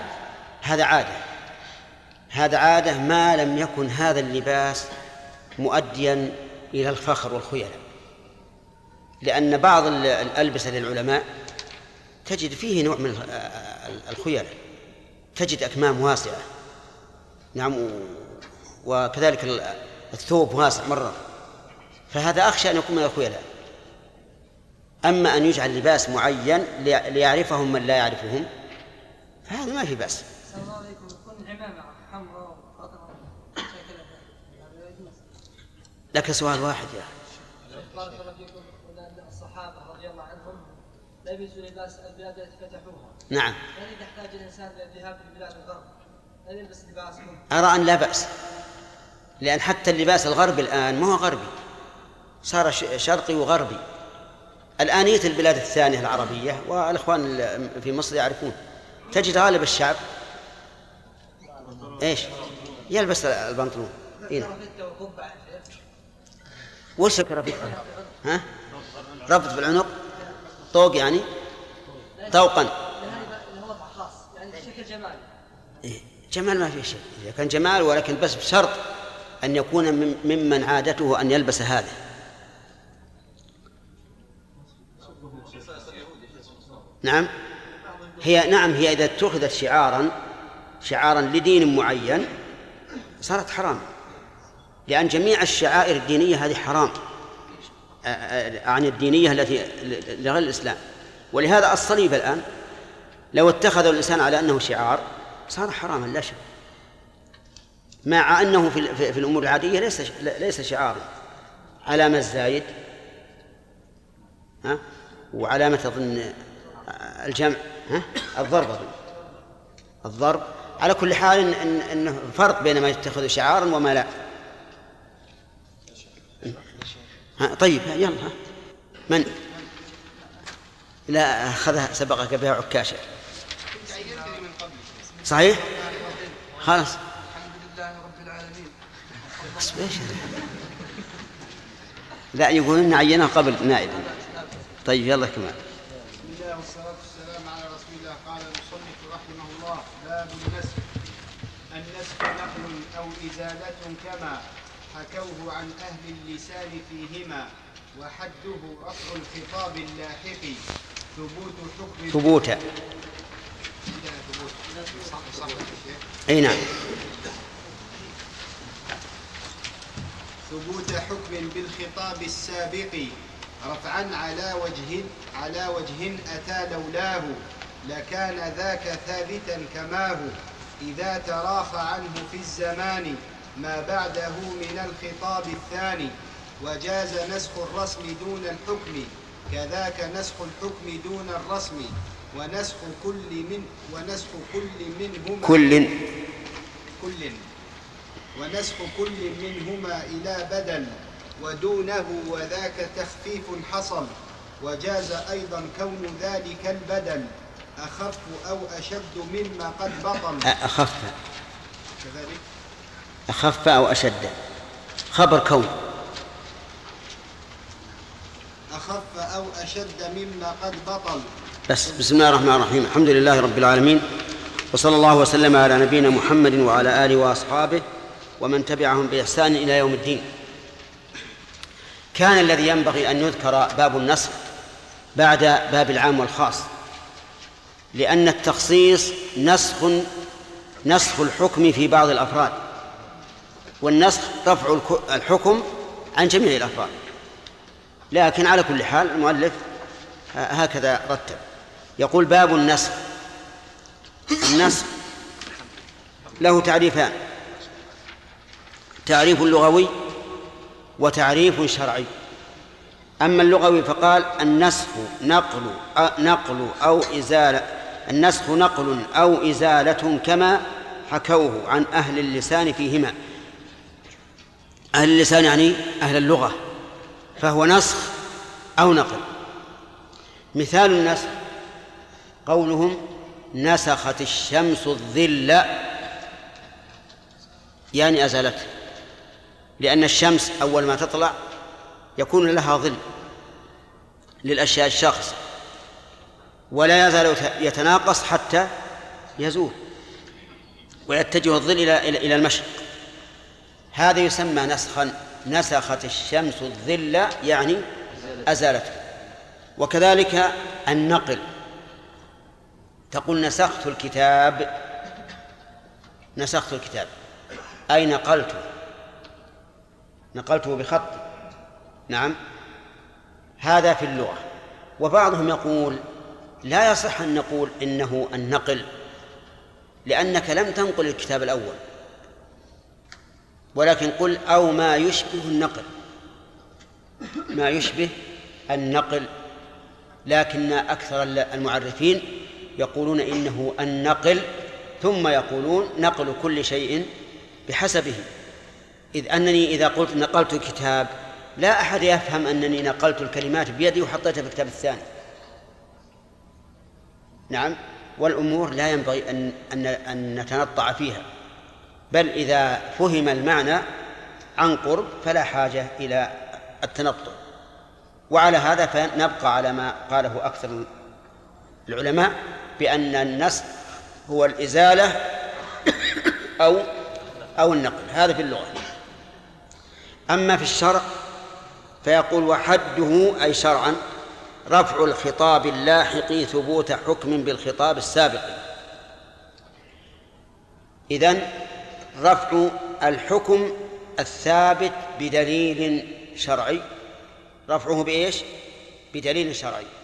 هذا عادة ما لم يكن هذا اللباس مؤديا إلى الفخر والخيلاء، لأن بعض الألبسة للعلماء تجد فيه نوع من الخيلاء، تجد أكمام واسعة، نعم، وكذلك الثوب واسع مرة، فهذا أخشى أن يكون من الخيلاء. أما أن يجعل لباس معين ليعرفهم من لا يعرفهم فهذا ما في بأس. السلام عليكم. يكون عمامة حمراء وخضراء شكلها هذا يجوز. لك سؤال واحد يا أخي. بارك الله فيكم. الصحابة رضي الله عنهم لبسوا لباس البلاد التي فتحوها. نعم. هل إذا احتاج الإنسان للذهاب في بلاد الغرب هل يلبس لباسهم؟ أرى أن لا بأس، لأن حتى اللباس الغربي الآن ما هو غربي، صار شرقي وغربي. الآنية البلاد الثانية العربية والإخوان في مصر يعرفون، تجد غالب الشعب إيش يلبس البنطلون. وش الكرافته؟ ها؟ ربط بالعنق، طوق يعني طوقا. هو خاص يعني شكل جمال. جمال ما فيه شيء، إذا كان جمال، ولكن بس بشرط أن يكون ممن عادته أن يلبس هذا. نعم هي إذا اتخذت شعارا لدين معين صارت حرام، لأن جميع الشعائر الدينية هذه حرام عن الدينية التي لغير الإسلام. ولهذا الصليب الآن لو اتخذ الإنسان على أنه شعار صار حراما لا شك، مع أنه في الأمور العادية ليس شعارا. علامة الزايد وعلامة أظن الجمع الضرب. على كل حال إنه فرق بين ما يتخذ شعارا وما لا. طيب يلا من لا أخذها سبقك بها عكاشة صحيح؟ خلاص الحمد لله رب العالمين. لا يقولون عينها قبل نائب. طيب يلا كمان. بسم الله والصلاة والسلام على رسول الله. قال المصنف رحمه الله: باب النسخ. النسخ نقل أو إزالة كما حكوه عن أهل اللسان فيهما، وحده رفع الخطاب اللاحق ثبوت حكم ثبوتا. أي نعم. ثبوت حكم بالخطاب السابق رفعا على وجه أتى لولاه، لكان ذاك ثابتا كماه إذا تراخى عنه في الزمان ما بعده من الخطاب الثاني. وجاز نسخ الرسم دون الحكم، كذاك نسخ الحكم دون الرسم، ونسخ كل منهما إلى بدل ودونه، وذاك تخفيف حصل. وجاز أيضا كون ذلك البدل أخف أو أشد مما قد بطل. أخف أو أشد خبر كون. أخف أو أشد مما قد بطل. بسم الله الرحمن الرحيم. الحمد لله رب العالمين، وصلى الله وسلم على نبينا محمد وعلى آله وأصحابه ومن تبعهم بإحسان إلى يوم الدين. كان الذي ينبغي أن يذكر باب النسخ بعد باب العام والخاص، لأن التخصيص نسخ الحكم في بعض الأفراد، والنسخ رفع الحكم عن جميع الأفراد. لكن على كل حال المؤلف هكذا رتب، يقول: باب النسخ. النسخ له تعريفان: تعريف لغوي وتعريف شرعي. أما اللغوي فقال: النسخ نقل أو إزالة كما حكوه عن أهل اللسان فيهما. أهل اللسان يعني أهل اللغة، فهو نسخ أو نقل. مثال النسخ قولهم: نسخت الشمس الظل، يعني أزالته، لأن الشمس أول ما تطلع يكون لها ظل، للأشياء الشاخصة، ولا يزال يتناقص حتى يزول ويتجه الظل إلى المشرق. هذا يسمى نسخا، نسخت الشمس الظل يعني أزالته. وكذلك النقل، تقول نسخت الكتاب، نسخت الكتاب أي نقلته، نقلته بخط. نعم، هذا في اللغة. وبعضهم يقول لا يصح أن نقول إنه النقل، لأنك لم تنقل الكتاب الأول، ولكن قل أو ما يشبه النقل، ما يشبه النقل. لكن أكثر المعرفين يقولون إنه النقل، ثم يقولون نقل كل شيء بحسبه، إذ أنني إذا قلت نقلت كتاب لا أحد يفهم أنني نقلت الكلمات بيدي وحطيتها في الكتاب الثاني. نعم، والأمور لا ينبغي أن نتنطع فيها، بل إذا فهم المعنى عن قرب فلا حاجة إلى التنطع. وعلى هذا فنبقى على ما قاله أكثر العلماء بأن النسخ هو الإزالة أو النقل، هذا في اللغة. أما في الشرع فيقول وحده أي شرعا رفع الخطاب اللاحق ثبوت حكم بالخطاب السابق. إذن رفع الحكم الثابت بدليل شرعي، رفعه بإيش؟ بدليل شرعي.